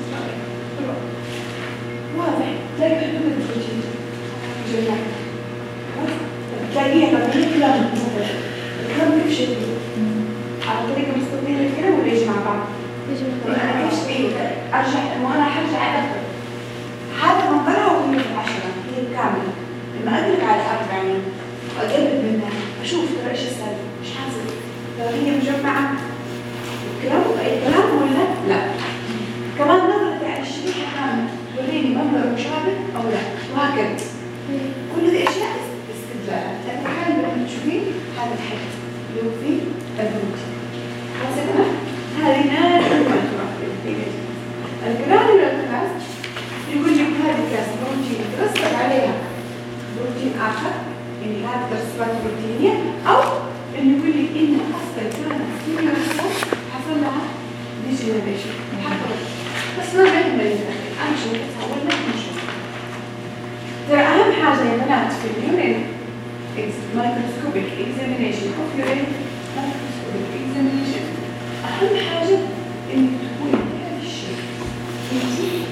[SPEAKER 1] واضح. تلاقي حدود البروتين جميع تلاقيها مبنية كلام مثلا الكلام كيف شكله على طريقة مستقبلية الكلام ولا يجي مع بعض؟ أنا إيش أرجع وأنا حرجع أدخل هذا منظرها وهي في 10 هي كاملة. لما أدرك على 40 وأقرب منها أشوف ترى إيش السبب إيش حاصل، ترى هي مجمعة الكلام أي كلام ولا لا. كمان نظرتي على الشريحة كاملة توريني منظر مشابه أو لا، وهكذا. كل هذه أشياء استدلالات. لكن حالا لما تشوفين هذا الحد اللي هو فيه البروتين خلاص يا جماعة. هذه نادر ما تروح في الجرانيولار كاس. يقول لك هذه كاس بروتين ترسب عليها بروتين آخر، يعني هذه ترسبات بروتينية، أو إنه يقول لك إنها أصلا كانت كيمياء حصل لها ديجنريشن حصلت، بس ما علم الأخير. أنا شوفتها ولا نشوف. ترى أهم حاجة يا بنات في اليورين microscopic examination of urine microscopic examination أهم حاجة إنك تكوني تعرفي الشيء. إنتي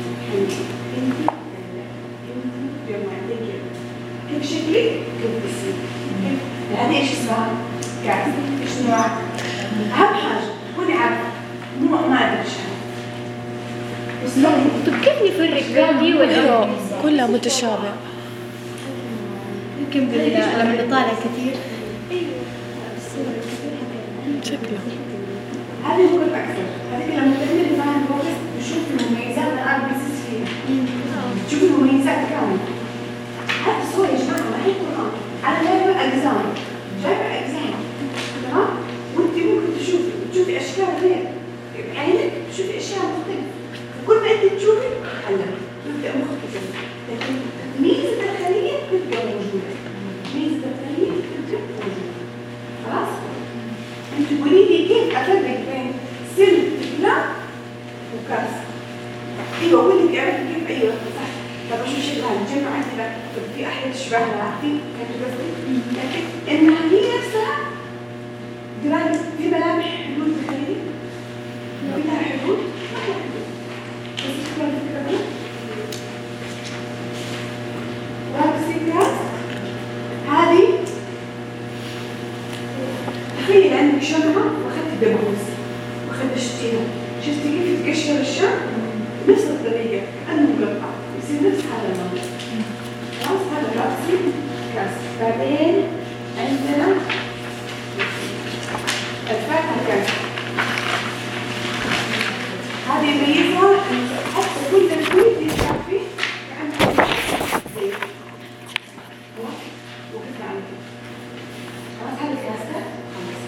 [SPEAKER 1] جمعتي كيف شكلك كيف بسيط هذه إيش اسمها كاس إيش نوعها. أهم حاجة تكوني عارفة نوع ما أدري شو.
[SPEAKER 2] طب كيف نفرق بين دي والأول؟
[SPEAKER 3] كلها متشابهة.
[SPEAKER 4] يمكن لما نطالع كثير
[SPEAKER 3] شكله
[SPEAKER 1] هذه يكون أكثر. هذه لما تعملي معها الفوكس تشوف المميزات الRBCs فيها، تشوف المميزات كاملة. هذا الصورة يا جماعة ما هي قرآن، أنا جايبة أجزام تمام، وأنت ممكن تشوفي أشكال غير بعينك، تشوفي أشياء مختلفة. كل ما أنت تشوفي حلل تبدأ مخك يتغير، لكن ميزة الخلية تبقى موجودة. ميزة الخلية تبقى موجودة. خلاص؟ أنت قولي لي كيف أفرق بين سل إقلام وكاس؟ أيوة قولي لي أعرف كيف. أيوة صح. طب شو شكلها؟ الجمع عندنا في أحياء تشبهها عرفتي؟ كيف قصدي؟ لكن إنها هي نفسها دراسة في ملامح حدود الخلية. لها حدود؟ ما لها حدود. بس تكون الفكرة دي. واكسيكاس هذه تخيل عندك شمعة واخذت دبوس وخدشتيها، شفتي كيف تقشر الشمع؟ نفس الطريقة كأنه مقطع يصير نفس هذا المنظر. خلاص هذا بعدين عندنا الفاكهة الكاملة. هذه ميزة حتى كل البيت يشرب فيه عندنا زي وقفنا على كده. خلاص هذه الكاسة خلاص.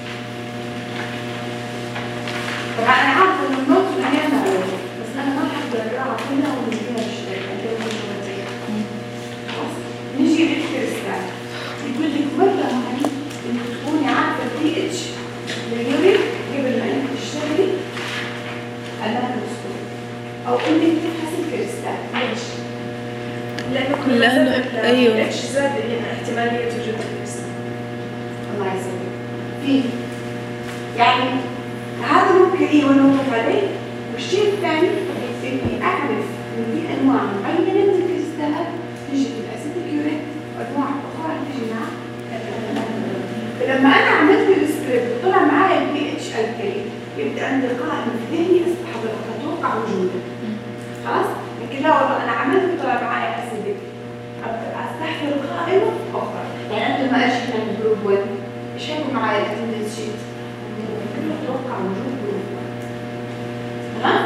[SPEAKER 1] طبعا أنا عارفة إن النوت مليانة علوم، بس أنا ما أحب أقراها كلها ونجيبها بالشكل خلاص. نجي للكريستال يقول لك مرة مهم إنك تكوني عارفة الPH لليورين قبل ما إنك تشتغلي الميكروسكوب أو إنك تفحصي الكريستال. ليش؟
[SPEAKER 3] لأنه أيوه
[SPEAKER 4] زاد هنا احتمالية وجود الكريستال.
[SPEAKER 1] الله يسلمك. في يعني هذا ممكن نوقف عليه. والشيء الثاني إني أعرف إن في أنواع معينة من الكريستالات تجي في الأسيتيك يورين وأنواع أخرى تجي مع فلما أنا عملت السكريبت وطلع معايا الPH الكريم يبدأ عندي قائمة في ذهني أتوقع وجوده. خلاص؟ لكن لا والله أنا عملت وطلع معايا أسيتيك أستحضر قائمة أخرى. يعني أنت لما أجي هنا بجروب 1 إيش هيكون معايا الأتندنس شيت؟ أتوقع وجود جروب 1. تمام؟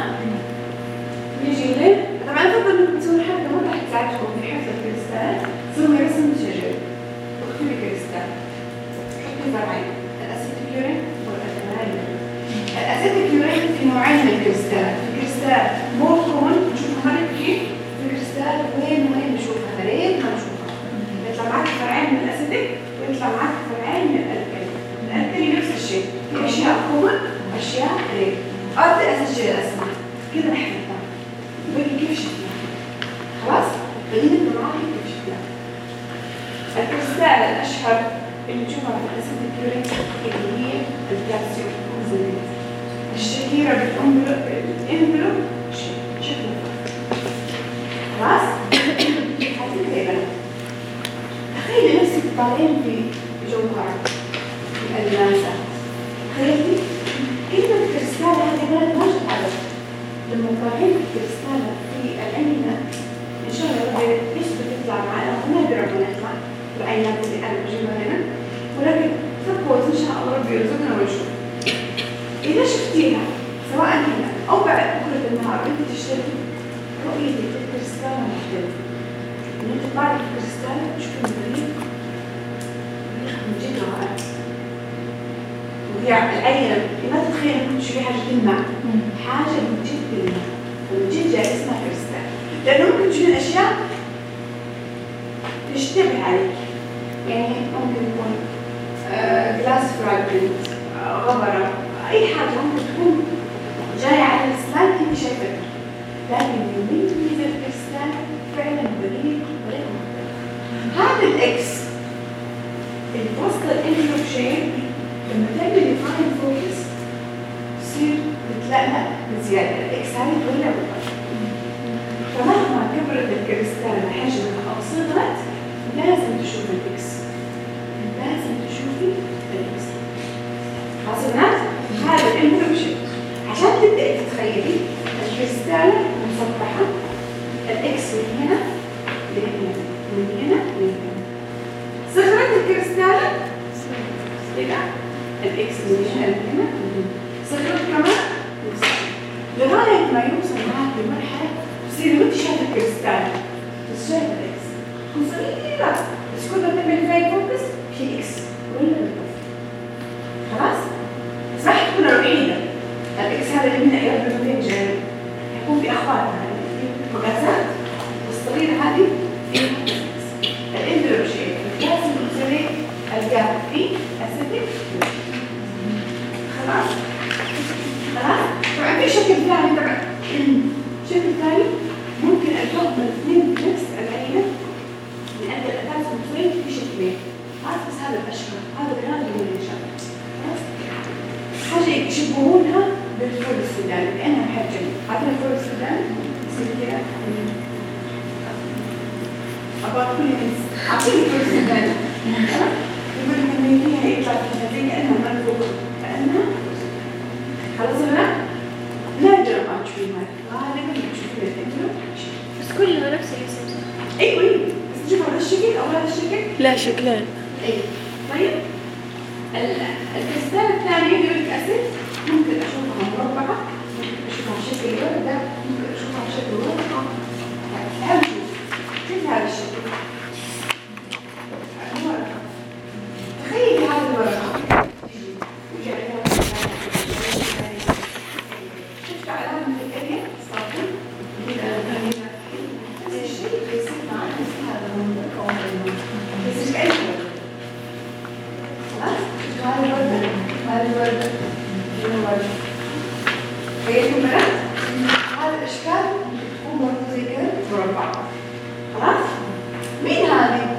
[SPEAKER 1] نيجي ليه؟ طبعا أفضل إنكم تسوون حركة مرة راح تساعدكم في حفظ الكريستال. سوي رسم شجر واكتبي كريستال. حطي فرعين الأسيتيك يورين والأدرينالين. الأسيتيك يورين في نوعين من الكريستال. في كريستال مور كومن نشوفها مرة كثير. في كريستال وين نشوفها مريض ما نشوفها. يطلع معك فرعين من الأسيتيك ويطلع معك فرعين من الألكلي. الألكلي نفس الشيء. في أشياء كومن وأشياء رير. أبدأ أسجل الأسماء كذا نحفظها. بقي كيف شكلها. خلاص؟ خلينا معاي كيف شكلها. الكريستال الأشهر اللي نشوفها في الأسيتيك يورين اللي هي الكالسيوم كونزيليت. الشهيرة بالإنفلو شكلها. خلاص؟ هذه كذا. تخيلي نفسك طالعين في جوهر في الماسة. تخيلي كلمة كريستال هذه ما عدد. لما طالعين في الكريستال في العينة إن شاء الله إيش بتطلع معنا ونادر ما نطلع العينات اللي أنا بجيبها هنا، ولكن سبوز إن شاء الله ربي يرزقنا ونشوف. إذا شفتيها سواء هنا أو بعد بكرة النهار أنت تشتري رؤيتك الكريستال مختلفة. إن أنت تطلع في الكريستال تشوفي مريض من جد رائع. وهي العينة ما تتخيل إنك تشوفي حاجة تلمع. حاجة من جد تلمع ومن جد جاي اسمها كريستال. لأنه ممكن تشوفين أشياء تشتبه عليك. يعني ممكن يكون جلاس فراجمنت، غبرة، أي حاجة ممكن تكون جاية على السلايد أنت شايفتها. لكن من ميزة الكريستال فعلا بريء وغير مختلف. هذا الإكس اللي توصل الإنفلوب شيب لما تعملي فاين فوكس تصير تتلألأ بزيادة. الإكس هذه تولع بالقلب. فمهما كبرت الكريستال حجمها أو صغرت لازم تشوفي الإكس. لازم تشوفي الإكس. خلاص يا بنات؟ هذا الإنفلوب شيب. عشان تبدأي تتخيلي الكريستال مسطحة، الإكس من هنا لهنا، من هنا لهنا. صغرت الكريستال كده الإكس من هنا لهنا، صغرت كمان لغاية ما يوصل معك لمرحلة تصيري وانت شايفة الكريستال بس شايفة الإكس تكون صغيرة بس كل ما تعملي فاين فوكس في إكس ولا بالضبط. خلاص؟ بس ما حتكون الوحيدة. الإكس هذا اللي منها يربط بين جانب يكون في أخواتها في مقاسات والصغيرة هذه فيها إكس. الإنفلوب شيب لازم تصيري الجاب في أسيتيك. خلاص؟ خلاص؟ طبعا في شكل ثاني. طبعا شكل ثاني ممكن أحط الاثنين بنفس العينة لأن الأساس مصرين في شكلين. بس هذا الأشهر هذا الغالب من الشكل. خلاص؟ حاجة يشبهونها بالفول السوداني لأنها محجمة. عارفين الفول السوداني؟ يصير كذا أبغى كل الناس عارفين الفول السوداني. يقول لك إن فيها يطلع فيها زي كأنها منفوخة كأنها. خلاص ولا لا؟ نادر ما تشوفيها. غالبا تشوفيها الإنفلوب.
[SPEAKER 4] بس كلها نفس الاسم.
[SPEAKER 1] أيوة بس شوف هذا الشيء الشكل أو هذا الشكل؟
[SPEAKER 3] لا شكلين.
[SPEAKER 1] أي. طيب الكريستال الثاني يوريك أسيد ممكن أشوفها مربعة، ممكن أشوفها بشكل وردة، ممكن أشوفها بشكل ورقة. تعالوا شوف هذا الشكل. الورقة. تخيلي هذه الورقة. شفت علامة الأريا؟ صافي. هذا الشيء يصير معنا هذا بس إيش هذا الوردة، هذا الوردة، هذا الوردة. خيالكم بنات؟ هذا الإشكال تكون برضه زي كده مربع. خلاص؟ مين هذه؟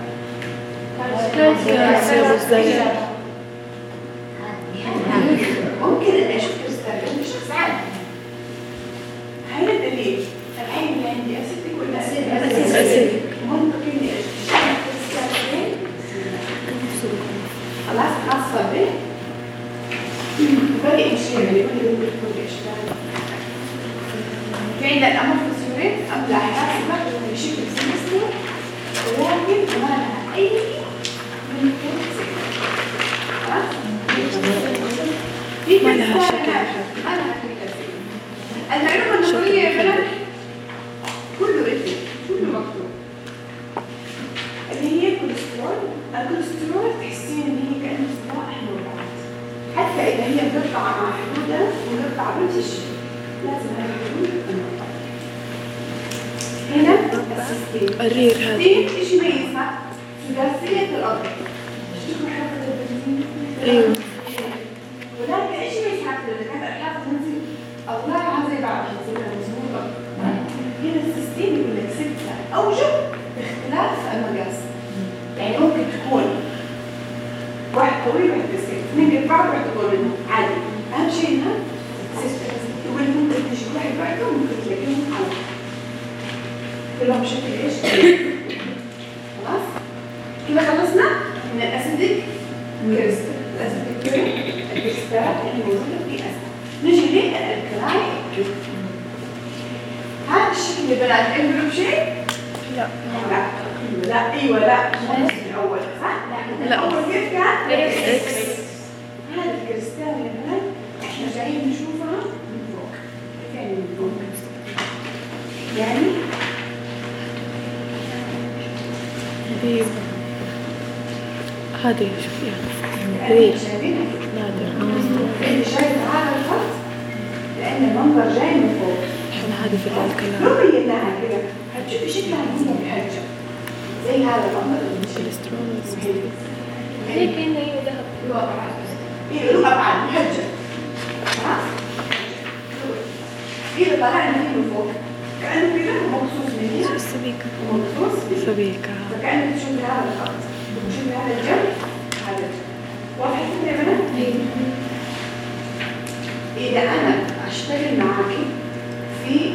[SPEAKER 1] ممكن أن أشوف كريستال شخص عادي. هاي الدليل. الحين اللي عندي أسيدك ولا أسيدك؟ منطقي إني أشوف كريستالين. خلاص خاصة به بدي أشياء اللي بدي أشياء في عندنا الأمر في السوري أبلع حاسبة بشكل سمسر ولكن ما لها أي من كل خلاص؟ ما لها شكل المعلومة النظرية يا بنات كله اسم كله مكتوب اللي هي الكوليسترول تحسين ان هي كأنه صداع حمضات حتى اذا هي مقطعة مع حدودها ومقطعة بنفس الشيء لازم هذه الحدود هنا السيستين
[SPEAKER 3] الرير هذا
[SPEAKER 1] السيستين ايش يميزها؟ ثلاثية الأرض شوفوا حافظة البنزين
[SPEAKER 3] ايوه
[SPEAKER 1] ولكن ايش يميز حافظة الحافظة البنزين أضلاعها زي بعضها زي مظبوطة هنا السيستين يقول لك 6 أوجه باختلاف المقاس يعني ممكن تكون واحد طويل واحد قصير اثنين يرفعوا واحد يطول منهم عادي أهم شيء إنها يقول لك ممكن تجيب واحد بعده وممكن تلاقيهم على كلهم بشكل إيش؟ خلاص؟ كده خلصنا من الأسيدك كريستال الأسيدك الكريستال اللي موجودة في أسيد نجي للكلاي هذا الشكل يا بنات عندنا بشيء؟
[SPEAKER 3] لا
[SPEAKER 1] لا ايوه لا مش الاول صح؟ لا الاول كيف كان؟
[SPEAKER 3] اكس
[SPEAKER 1] هذا الكريستال يا بنات احنا جايين نشوفها من فوق كيف يعني من فوق؟ يعني
[SPEAKER 3] هذه شوفيها
[SPEAKER 1] شايفينها
[SPEAKER 3] نادر
[SPEAKER 1] اللي شايف هذا الخط لان المنظر جاي من فوق
[SPEAKER 3] احنا هذه في الكلام
[SPEAKER 1] لو بيناها كده هتشوفي شكلها هي محجة زي هذا المنظر اللي
[SPEAKER 2] هي كأنه هي ذهب
[SPEAKER 1] له أبعاد محجة خلاص؟ إذا طلعنا من فوق كأنه كده مقصوص من هنا ومقصوص
[SPEAKER 3] سبيكة
[SPEAKER 1] فكأنه تشوف هذا الخط وتشوف هذا الجنب هذا الجنب واضح كده يا بنات؟ إذا أنا أشتغل معاكي في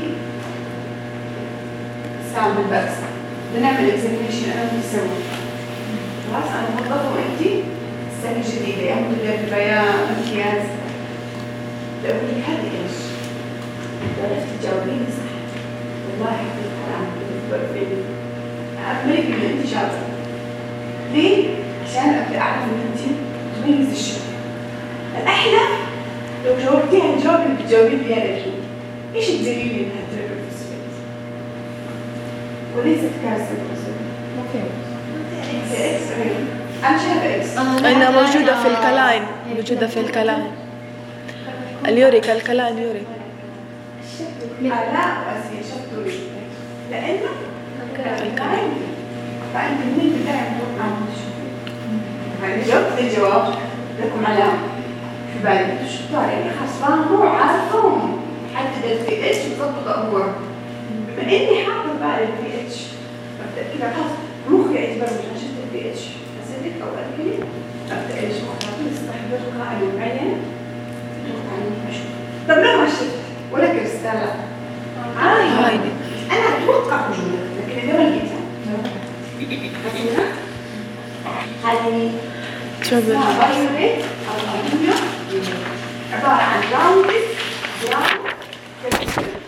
[SPEAKER 1] سامبل بس بنعمل اكزامينيشن أنا بنسوي خلاص أنا موظفة وأنتي السنة الجديدة يا مدير البيان امتياز بقول لك هذا إيش؟ عرفت تجاوبيني صح والله حكيت الكلام كده في بالي أملك إن أنت شاطرة ليه؟ عشان أبدأ أعرف إن أنت تميز الشغل الأحلى لو جاوبتيها الجواب اللي بتجاوبين فيها الحين إيش الدليل إنها تربي في السويد؟ وليست كارثة
[SPEAKER 5] اوكي
[SPEAKER 1] إكس أنا شايفة إكس
[SPEAKER 3] أنا موجودة في الكلاين موجودة في الكلاين اليوريك الكلاين يوريك
[SPEAKER 1] لا وأسيا شفتوا لي لأنه الكلاين فأنت من البداية متوقع أن تشوفي يعني جاوبت الجواب لكم علامة في بالي الشطار يعني خسرانه وعارفهم حدد البي اتش وظبط أموره بما إني حاطة بالي البي اتش أبدأ كده خلاص مخي يعتبر مش شفت البي اتش أسيدك أو ألكلي أبدأ إيش مخاطر استحضر قائمة معين أتوقع إني أشوف طب لو ما شفت ولا كريستالة
[SPEAKER 3] هايدي
[SPEAKER 1] أنا أتوقع وجودها لكن إذا ما لقيتها هاتينا هذه اسمها بايوريت أو ألمنيوم عبارة عن راوندز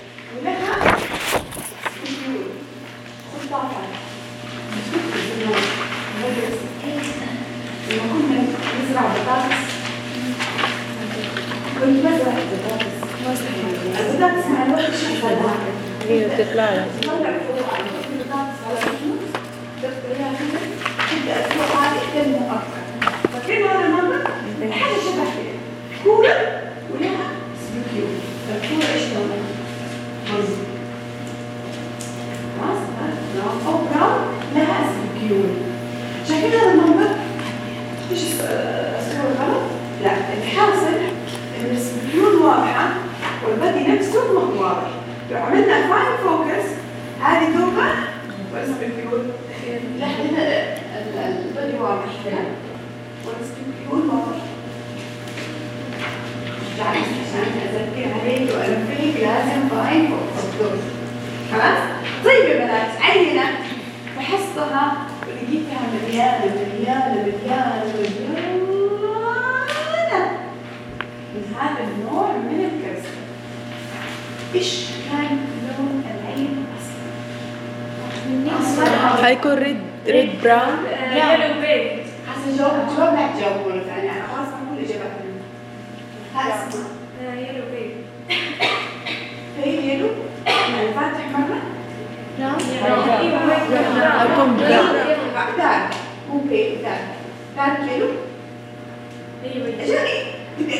[SPEAKER 1] ولها خطاطات
[SPEAKER 3] هي بتطلع لك.
[SPEAKER 1] تطلع فوق على البطاطس على الرجل تدخليها كده تبدا فوق هذه كلمه اكثر. فاكرين هذا المنظر؟ حاجه شبه كده كوره ولها سبيكيو. الكوره ايش لونها؟ رز. خلاص براون او براون لها سبيكيو. شايفين هذا المنظر؟ ايش الصوره غلط؟ لا الحاصل ان السبيكيو واضحه والبدي نفسه مو واضح. لو عملنا فاين فوكس هذه دوبة والسبيكيول لا هنا البدي واضح كده والسبيكيول واضح. عشان أذكر عليك وأنبهك لازم فاين فوكس. خلاص؟ طيب يا بنات عينة فحصتها ولقيتها مليانة مليانة مليانة مليانة من هذا النوع من الكريستال. إيش كان لون العين أصلاً؟
[SPEAKER 3] حيكون ريد براون.
[SPEAKER 2] يلو بيج.
[SPEAKER 1] حسن جواب لا تجاوبون ثاني أنا خلاص أقول إجابات منه. هذا اسمه
[SPEAKER 2] يلو بيج.
[SPEAKER 1] هي يلو يعني فاتح مرة؟
[SPEAKER 3] أكون براون.
[SPEAKER 1] دار مو بيج دار يلو.
[SPEAKER 2] ايوه
[SPEAKER 1] أجاني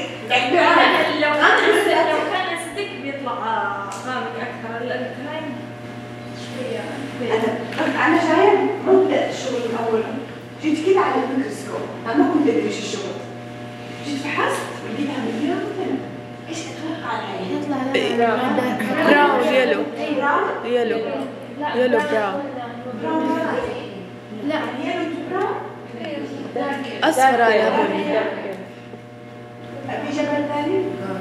[SPEAKER 2] لو كان يصدق بيطلع غامق اكثر الكلاين شويه.
[SPEAKER 1] أنا جاية مبدأ الشغل من أول جيت كده على الميكروسكوب أنا ما كنت أدري إيش الشغل. جيت فحصت ولقيتها مليون مثلا إيش أتوقع العين؟
[SPEAKER 4] يطلع لها
[SPEAKER 3] براون يلو
[SPEAKER 1] براون
[SPEAKER 3] يلو يلو براون.
[SPEAKER 1] براون
[SPEAKER 4] لا
[SPEAKER 1] يلو براون
[SPEAKER 3] أصفر على بني.
[SPEAKER 1] في جبل ثاني؟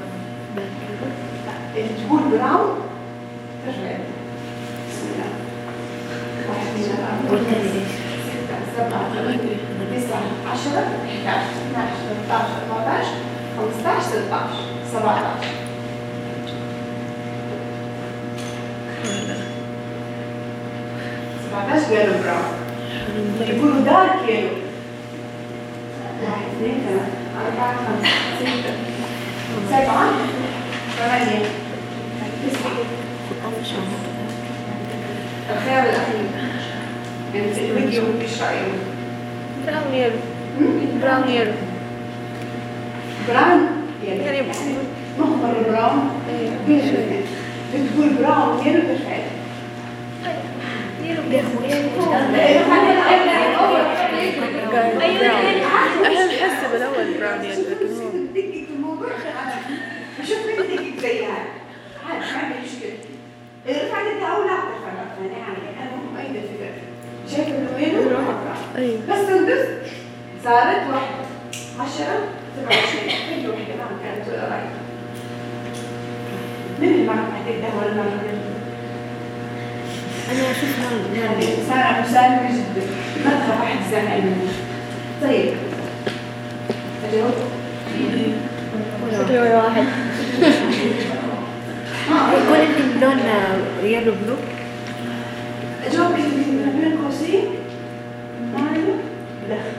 [SPEAKER 1] اللي تقول براون ترفع بسم الله 1 2 3 6 7 9 10 11 12 13 14 15 16 17 17 يلو براون يقولوا دارك يلو 1 2 3 4 5 6 7 8 9 الخيار الأخير يعني في الفيديو ايش رأيهم؟
[SPEAKER 3] براون يلو براون يلو
[SPEAKER 1] براون يعني مخبر براون بتقول براون يلو تفعل
[SPEAKER 3] احنا نحس بالاول براون يلو لكن هو
[SPEAKER 1] دقيق الموضوع شوف مين دقيق زيها عاد ما عندي مشكلة رفعت انت او لا ترفع يعني انا مو مؤيدة الفكرة شايف انه يلو
[SPEAKER 3] ايوه
[SPEAKER 1] بس تندس صارت 10 27 كل وحدة ما كانت رايحة من المرة بعد ولا المرة
[SPEAKER 4] أنا أشوفها
[SPEAKER 1] يعني إنسان مسالم جدا ما تخاف أحد يزعل منه. طيب أجاوب؟
[SPEAKER 2] شكله واحد.
[SPEAKER 4] يكون يمكن لون يلو بلو.
[SPEAKER 1] أجاوب كلمة بين قوسين ماله دخل.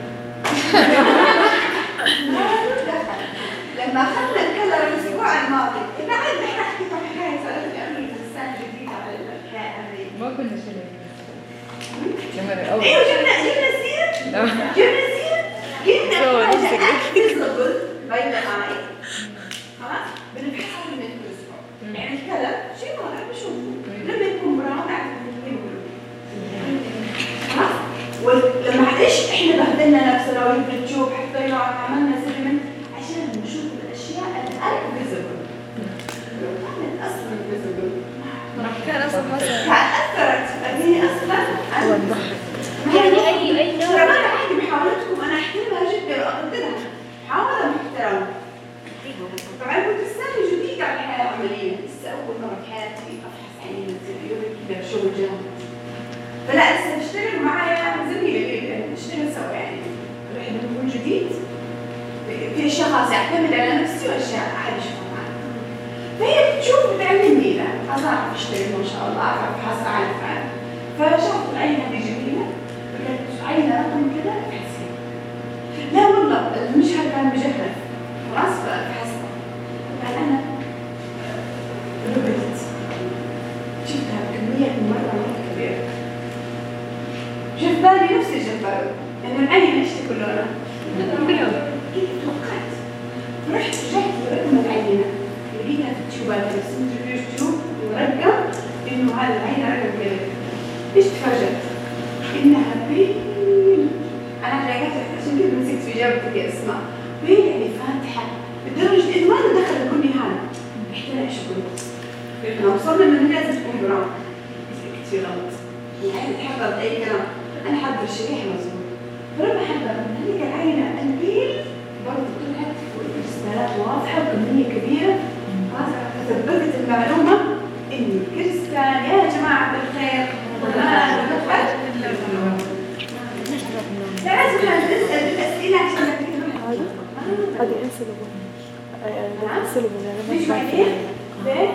[SPEAKER 1] ماله دخل. لما أخذنا الكلر الأسبوع الماضي إذا عاد نحن أحكي حكاية صارت لي أمي إنسان جديد على الحكاية هذه.
[SPEAKER 5] ما كنا شيء لما أول
[SPEAKER 1] ايوه جبنا سير جبنا حاجه فيزبل باين الاي خلاص بنبحثها من الميكروسكوب يعني الكلر شيء واضح بشوفه لما يكون براون اعرف انه بلو خلاص ولما ايش احنا بهدلنا نفسنا لو يبدا تشوف حطينا عملنا سيجمنت عشان نشوف الاشياء الانفيزبل لو كانت اصلا فيزبل
[SPEAKER 3] كان أصلا
[SPEAKER 1] أثرت أديني أصلا
[SPEAKER 2] يعني أي نوع.
[SPEAKER 1] ترى ما أنا أحكي بحاولتكم أنا أحترمها جدا وأقدرها محاولة محترمة. طبعا كنت السنة جديدة على الحياة العملية لسه أول مرة في حياتي أفحص عيني يوم كذا بشغل جامد فلا لسه بشتغل معايا زميلي نشتغل سوا يعني الواحد يكون جديد في أشياء خاصة أعتمد على نفسي وأشياء أحد يشوفها معي فهي بتشوف بتعلمني لا أعرف أشتغل ما شاء الله أعرف أبحث أعرف فشافت العين هذه جميلة قلت عينها رقم كذا أبحث لا والله المشهد كان مجهز خلاص فأبحثها قال أنا ربطت جبتها بالي نفس الجنبر إنه العين إيش تكون لونها؟ كيف توقعت؟ رحت رجعت برقم العينة لقيتها في التيوبات السنترفيوج تيوب مرقم إنه هذا العين رقم كذا. إيش تفاجأت؟ إنها بين أنا لقيتها عشان كذا مسكت في جابتك يا أسماء بين يعني فاتحة لدرجة إنه ما دخل البني هذا احترق شكله. إحنا وصلنا من لازم تكون براون بس كتير غلط. العين تحضر أي كلام. أنا حضر الشريحة مظبوط. فلما حضر من هذيك العينة البيل برضه طلعت والكريستالات واضحة وكمية كبيرة. خلاص تثبتت المعلومة إن الكريستال يا جماعة الخير ما دخل لازم نسأل الأسئلة عشان نتكلم.
[SPEAKER 3] هذه انسلبه انسلبه يعني
[SPEAKER 1] مش بعدين ليه؟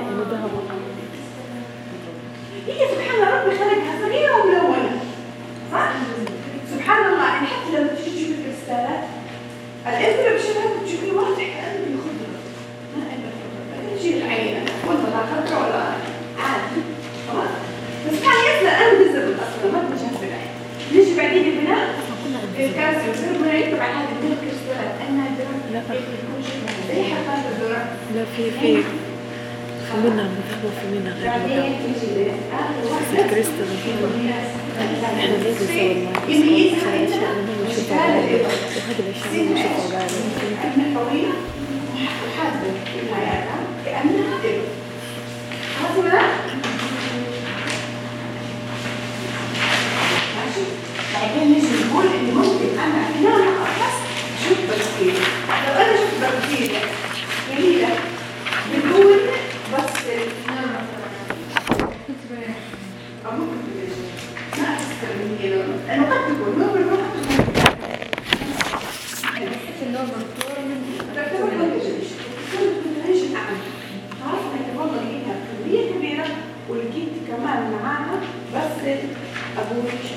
[SPEAKER 1] هي سبحان ربي خلقها صغيرة وملونة صح؟ سبحان الله يعني حتى لما تيجي تشوف الكريستالات الإنفلة بشبهها بتشوفي واضح كأنه بالخضرة ما أقدر بعدين تجي العينة والله لا خضرة ولا عادي خلاص بس كان يسأل أنا بزبط أصلا ما تجهز بالعين نيجي بعدين البناء الكالسيوم يصير بنا يكتب على هذه الكريستالات أنها درجة يكون شكلها زي حبات الذرة.
[SPEAKER 3] لا في منها مذهبة في منها غير مذهبة الكريستال احنا ليه بنسوي المايكروسكوب هاي الأشياء اللي ما نشوفها بعد وهذه الأشياء اللي ما نشوفها بعد
[SPEAKER 1] كأنها طويلة وحادة في نهايتها كأنها إبر خلاص ولا؟ ماشي؟ بعدين نجي نقول إن ممكن أنا هنا أخص شوف بكتيريا لو أنا شفت بكتيريا جميلة بدون بس أو ممكن ما أحسن من هي لأنه قد تكون نورمال ما تكون النورمال تعتبر كونتيجن أعلى خلاص أنا والله لقيتها كمية كبيرة ولقيت كمان معاها بس أبوش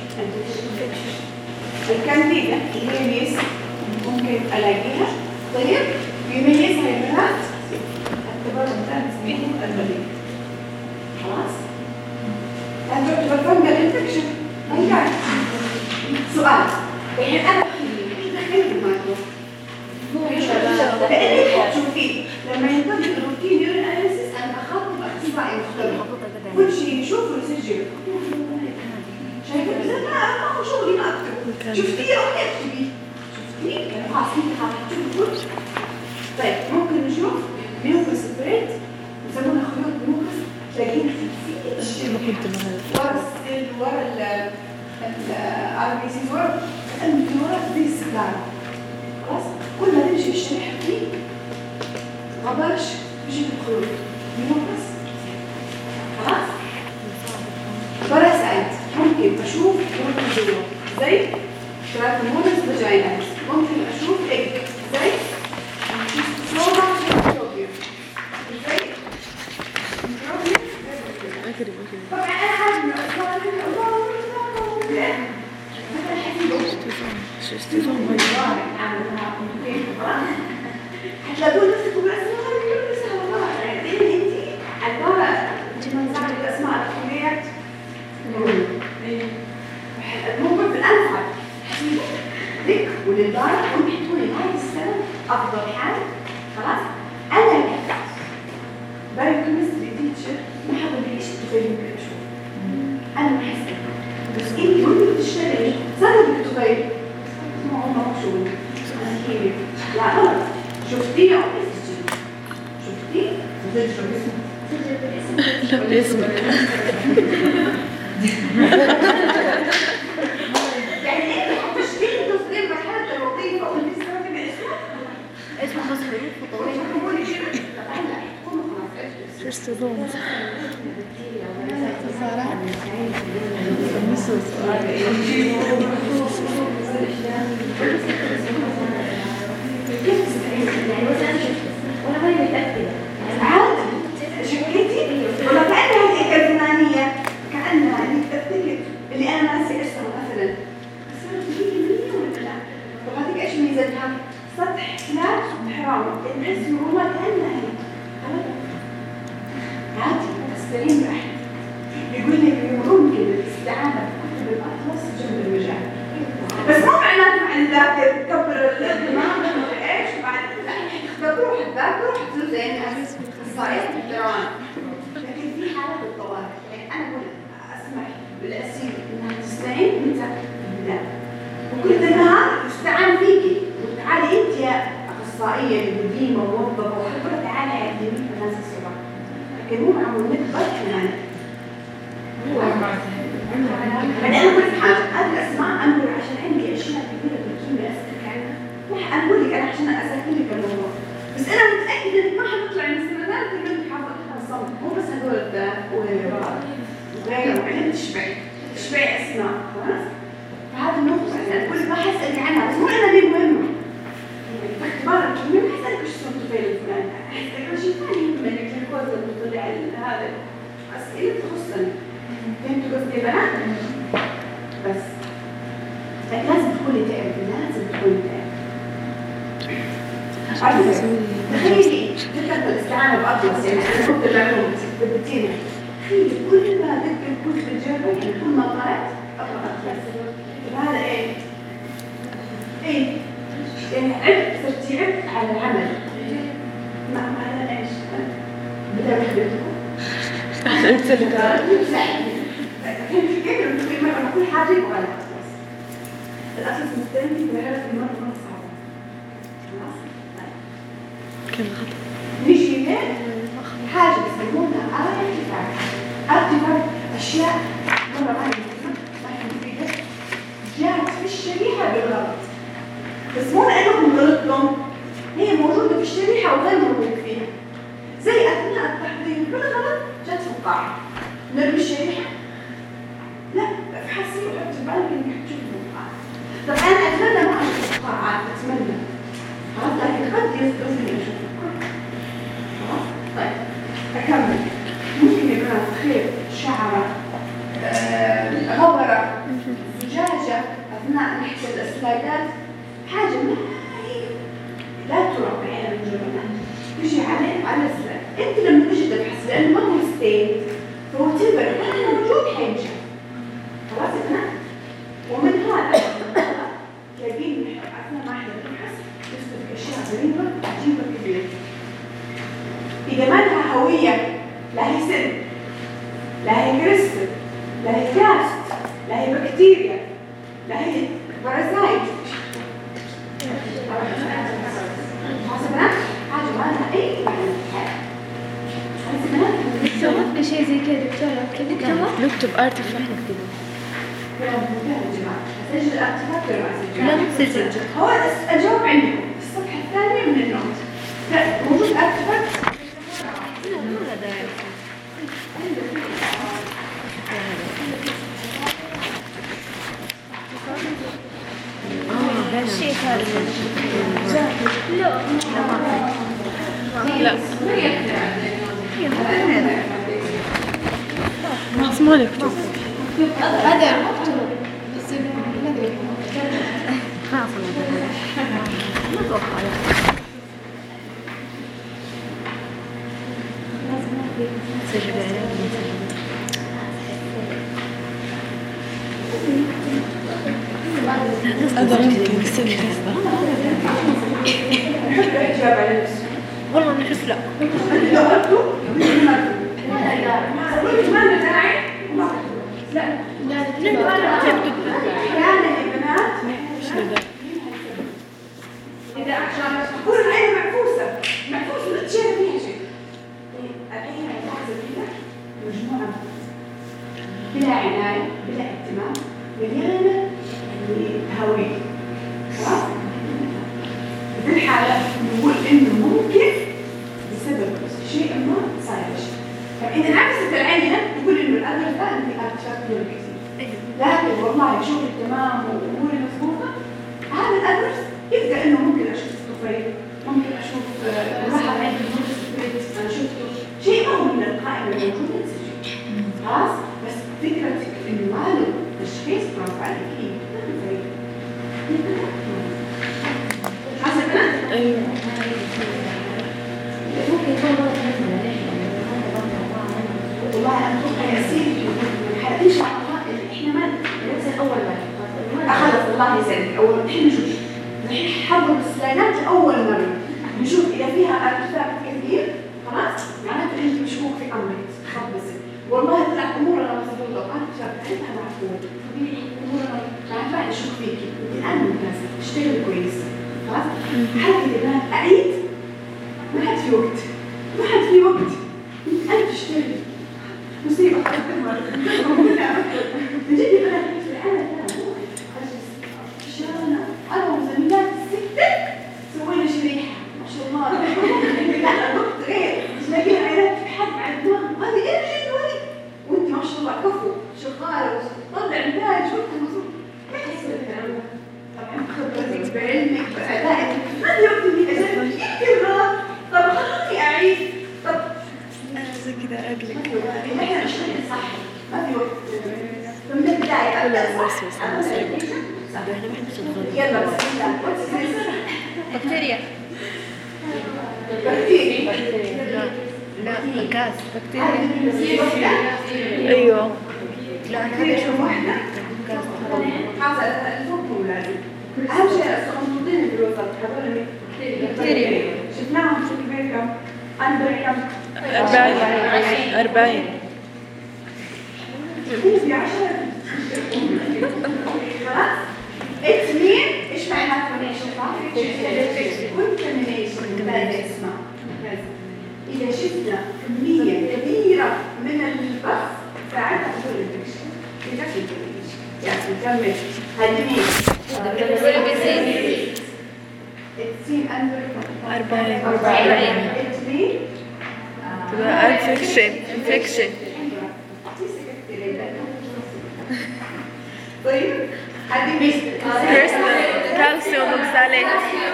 [SPEAKER 1] الكانديدا اللي هي ميس ممكن ألاقيها طيب يميزها يا بنات اعتبار مثال اسمه البليد خلاص هذا يعتبر فنجل انفكشن رجع سؤال الحين انا دخلت المايكرو لانك هتشوفيه لما ينتج الروتين يورين اناليسيس انا اخاطب اخصائي مختلف كل شيء يشوفه يسجل شايفه اذا لا اخو شغلي ما اكتب شفتيه او اكتبي شفتيه خلاص انت هتشوفي. طيب ممكن نشوف ميوكس سبريت يسمونها خيوط ميوكس تلاقيها في ورا السيل ورا الار بي سي ورا كأنه في ورا زي السيجاره خلاص كل ما تمشي في الشريحه دي غبرش بشكل خيوط ميوكس خلاص باراسايت ممكن اشوف ممكن جوا زي تراكمونس فاجيناليس ممكن اشوف ايج زي طبعا انا عارفه هتلاقوا نفسكم بالاسماء كل سنه يعني انت عباره من زعل الاسماء الكليات الموضوع في الانفع لك وللدار ممكن تكوني هاي السنه افضل حال خلاص انا بايوكيمستري تيتشر ما حدا بيعيش التفاعل ممكن اشوف انا ما حسيت بس انت ممكن تشتغلي سنه بالتفاعل ما هو مقصود انا كيمياء لا غلط شفتيه او شفتيه سجل باسمك يعني انت حتشتغلي تصدير مرحله الوظيفه والنسبه باسمك اسمه بس حروف وطويله
[SPEAKER 3] First of all,
[SPEAKER 2] وأنا غير متأكدة
[SPEAKER 1] عادي شكلتي ولا كأنها هيك الفلانية كأنها تفتكر اللي أنا ناسي اسمها مثلا بس أنا تجيني ولا لا وهذيك إيش ميزتها سطح فلات حرام الناس مرونة كأنها هيك عادي تسترين بأحد يقول لك يمرون كده الاستعانة بكتب الأطلس جنب المجال تذاكر تكبر الدماغ ايش بعد بروح تذاكر حتزين اخصائيات الدراسة. لكن في حالات الطوارئ يعني انا اقول اسمح بالاسير انها تستعين انت لا، وكل النهار استعان فيكي وتعالي انت يا اخصائيه قديمه وموظفه وخبره تعالي علميني الناس الصغار، لكن مو معمول نكبر يعني. أنا أقول لك حاجة، هذه الأسماء أنا أقول عشان عندي أشياء كثيرة بالكيمياء أسألك عنها، أنا أقول لك أنا عشان أسهل لك الموضوع، بس أنا متأكدة إنك ما حتطلع من السنتين كلهم حافظتها صم، مو بس هذول الذات والرباط وغيرهم، يعني تشبعي أسماء، خلاص؟ فهذا النقطة أنا أقول لك ما حسألك عنها، بس مو أنا اللي مهمة. يعني في اختبار الكيمياء ما حسألك وش صوت الطفل الفلاني، حسألك عن شيء ثاني يهمك الجلوكوز المطلع هذا، أسئلة تخصني. فهمتوا قصدي يا بنات؟ بس لازم تكوني تعرفي، لازم تكوني تعرفي. تخيلي فكرة الاستعانة بأطلس يعني أنا كنت المعلومة ثبتيني. تخيلي كل ما ذكر كنت بالجبل يعني كل ما قرأت أقرأ أطلس. هذا إيه؟ إيه؟ يعني صرتي عبت على العمل. ما هذا إيش؟ بدأ بخبرتكم. كيف مرة كل حاجة يبغى لها أطلس. الأطلس مستلمي بنعرف المرة مرة صعبة. خلاص؟
[SPEAKER 3] كم خطأ؟
[SPEAKER 1] نيجي لين حاجة يسمونها artifact أشياء مرة ما مفيدة جاءت في الشريحة بالغلط. بس مو لأنهم غلطتم، هي موجودة في الشريحة وغير موجود فيها. زي أثناء التحضير بالغلط جت في القاعة. نرمي الشريحة؟ لا، ابحثي وحطي بالك انك حتشوفي القاعات. طب انا اتمنى ما اشوف القاعات، اتمنى. خلاص لكن قد يصدر لي اشوف القاعات. خلاص؟ طيب اكمل. ممكن يا بنات خير، شعرة، غبرة، زجاجة اثناء نحكي السلايدات، حاجة ما هي لا ترى بعين الجبنات. تجي على السلايد. انت لما تجي تبحث لانه ما هو ستيت هو تبر موجود حينشف. خلاص يا بنات؟ ومن هذا تلاقين اثناء ما احنا بنبحث يثبت اشياء غريبه عجيبه كبيره. اذا ما لها هويه، لا هي سن، لا هي كريستال، لا هي كاست، لا هي بكتيريا، لا هي بارازايت. خلاص يا بنات؟ حاجه ما لها اي معنى في الحياه. خلاص يا بنات؟
[SPEAKER 4] سويت شيء زي كذا دكتورة كيف
[SPEAKER 3] نكتب ارتفاكت نكتبه.
[SPEAKER 1] أسجل الارتفاكت ولا ما أسجل؟
[SPEAKER 2] لا مسجل.
[SPEAKER 1] هو أجاوب عندكم في الصفحة الثانية من النوت. موجود ارتفاكت؟
[SPEAKER 2] شيء هذا
[SPEAKER 3] لا بس ما نكتب.
[SPEAKER 4] هذا مكتوب بس ما ادري
[SPEAKER 3] خلاص ما اتوقع سجل هذا ممكن نسوي والله انا اشوف لا
[SPEAKER 1] إذا كل العين معكوسة تشير فيها شيء. العين المعكوسة فيها مجموعة بلا عناية بلا اهتمام مليانة هوية. خلاص؟ في الحالة نقول إنه ممكن بسبب شيء ما صاير شيء. فإذا عكست العينة نقول إنه الأمر ده أنت أكثر من كثير. لكن والله شغل تمام وأموري مضبوطة هذا الأمر يبدأ إنه ممكن أشوف الطفيل، ممكن أشوف واحد عنده مرض أنا شفته شيء ما هو من القائمة الموجودة نسجل. خلاص؟ بس فكرة إنه ما له تشخيص برافو عليك إيه؟ ما في فريق. خلاص يا بنات؟
[SPEAKER 3] ايوه
[SPEAKER 2] ممكن يكون غلط مثلا
[SPEAKER 1] والله أنا أتوقع يصير إن شاء الله إحنا ما
[SPEAKER 2] مثلا اول واحد
[SPEAKER 1] خلص الله يسلمك أول إحنا نشوف نحن حضر السلايدات لأول مرة نشوف إذا فيها ارتفاع كثير خلاص معناته أنت مشكوك في أمرك خبص والله طلعت أمورنا مظبوطة وأنت شغلتها معقول طبيعي أمورنا ما أشك فيكي الآن ممتازة اشتغل كويس خلاص حتى الآن أعيد ما حد في وقت أنت تشتغل مصيبة من جد الآن أنا وزميلات الستة سوينا شريحة ما شاء الله وقت غير تلاقي عائلات تبحث عن الدماغ هذه إيش جدولي وأنت ما شاء الله كفو شغالة وطلع نتائج وأنت مصروف ما تحسب الكلام ده طبعا خبرتك بعلمك بأدائك ما في وقت إني أجرب كثير غلط طب خلوني أعيد طب
[SPEAKER 3] زي كذا أقلق
[SPEAKER 1] إحنا نشتغل صح ما في وقت فمن البداية أبدأ صح
[SPEAKER 3] احنا ما نحبش الغلط.
[SPEAKER 1] يلا بسم الله
[SPEAKER 5] بكتيريا. لا كاس بكتيريا.
[SPEAKER 3] ايوه
[SPEAKER 5] لا انا هذا اشوف واحده كاس
[SPEAKER 1] حاصل الفوق لازم اهم شيء الصندوقين الدروسات هذول
[SPEAKER 5] بكتيريا
[SPEAKER 1] شفناهم في البيت كم اندر كم
[SPEAKER 3] 40
[SPEAKER 1] في 10 خلاص اثنين ايش معناته كونتامينيشن ماذا اسمه اذا شفنا كميه كبيره من البخ ساعتها تقول الانفكشن يعني نكمل هذه مين؟ اثنين اندر 40 اثنين
[SPEAKER 3] تبقى انفكشن
[SPEAKER 1] طيب هذه مين؟
[SPEAKER 3] كالسيوم اوكساليت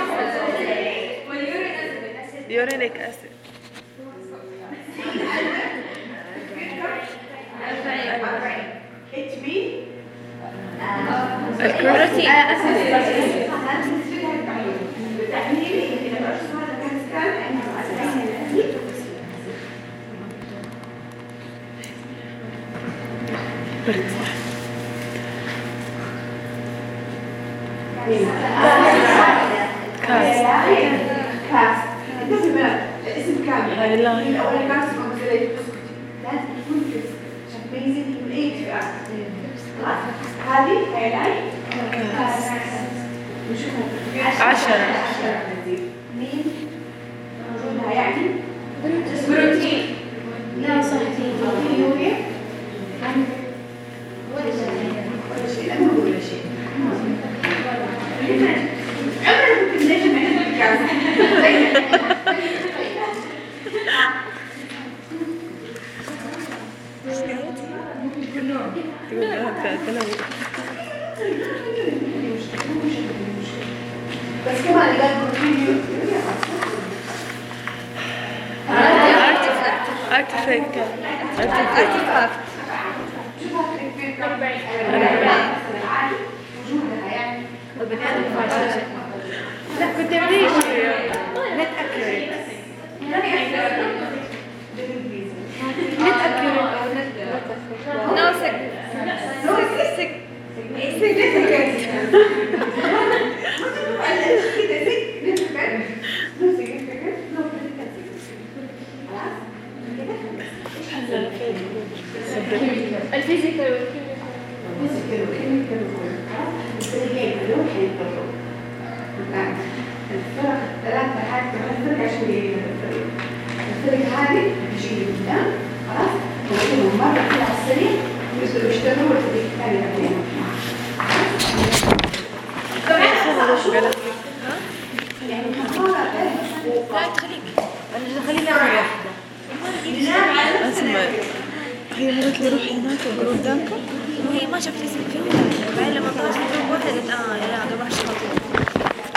[SPEAKER 3] يورينيك اسيد
[SPEAKER 1] الكروتين كاس الاسم كامل
[SPEAKER 3] هايلاين
[SPEAKER 1] اول كاس لازم يكون كيس عشان تميزي من اي فئه خلاص هذه هايلاين كاس نشوفها
[SPEAKER 3] 10
[SPEAKER 1] مين موجودها يعني بروتين لا صحتين يوريا ولا شيء لا مو ولا شيء عمرك ممكن نجم عندك الكاس بس كمان اللي قال فيديو
[SPEAKER 3] ارتفاكت
[SPEAKER 1] شوفها في 40 وجودها يعني
[SPEAKER 3] لا كنت بديش
[SPEAKER 5] الفيزيكال
[SPEAKER 1] الفرق ثلاثة حاجات الفرق عشان الفرق هذه تجي قدام خلاص ولكنهم مرة كده على السريع يقدروا يشتغلوا والفريق الثاني بعدين يعني
[SPEAKER 2] لا تخليك انا خليني اخر واحده
[SPEAKER 3] اسمع هي مرت لي روحي هناك قدامكم
[SPEAKER 2] وهي ما شافت اسمك فيه بعدين لما طلعت في جروب واحد قلت يا لا قبل 10 خطوات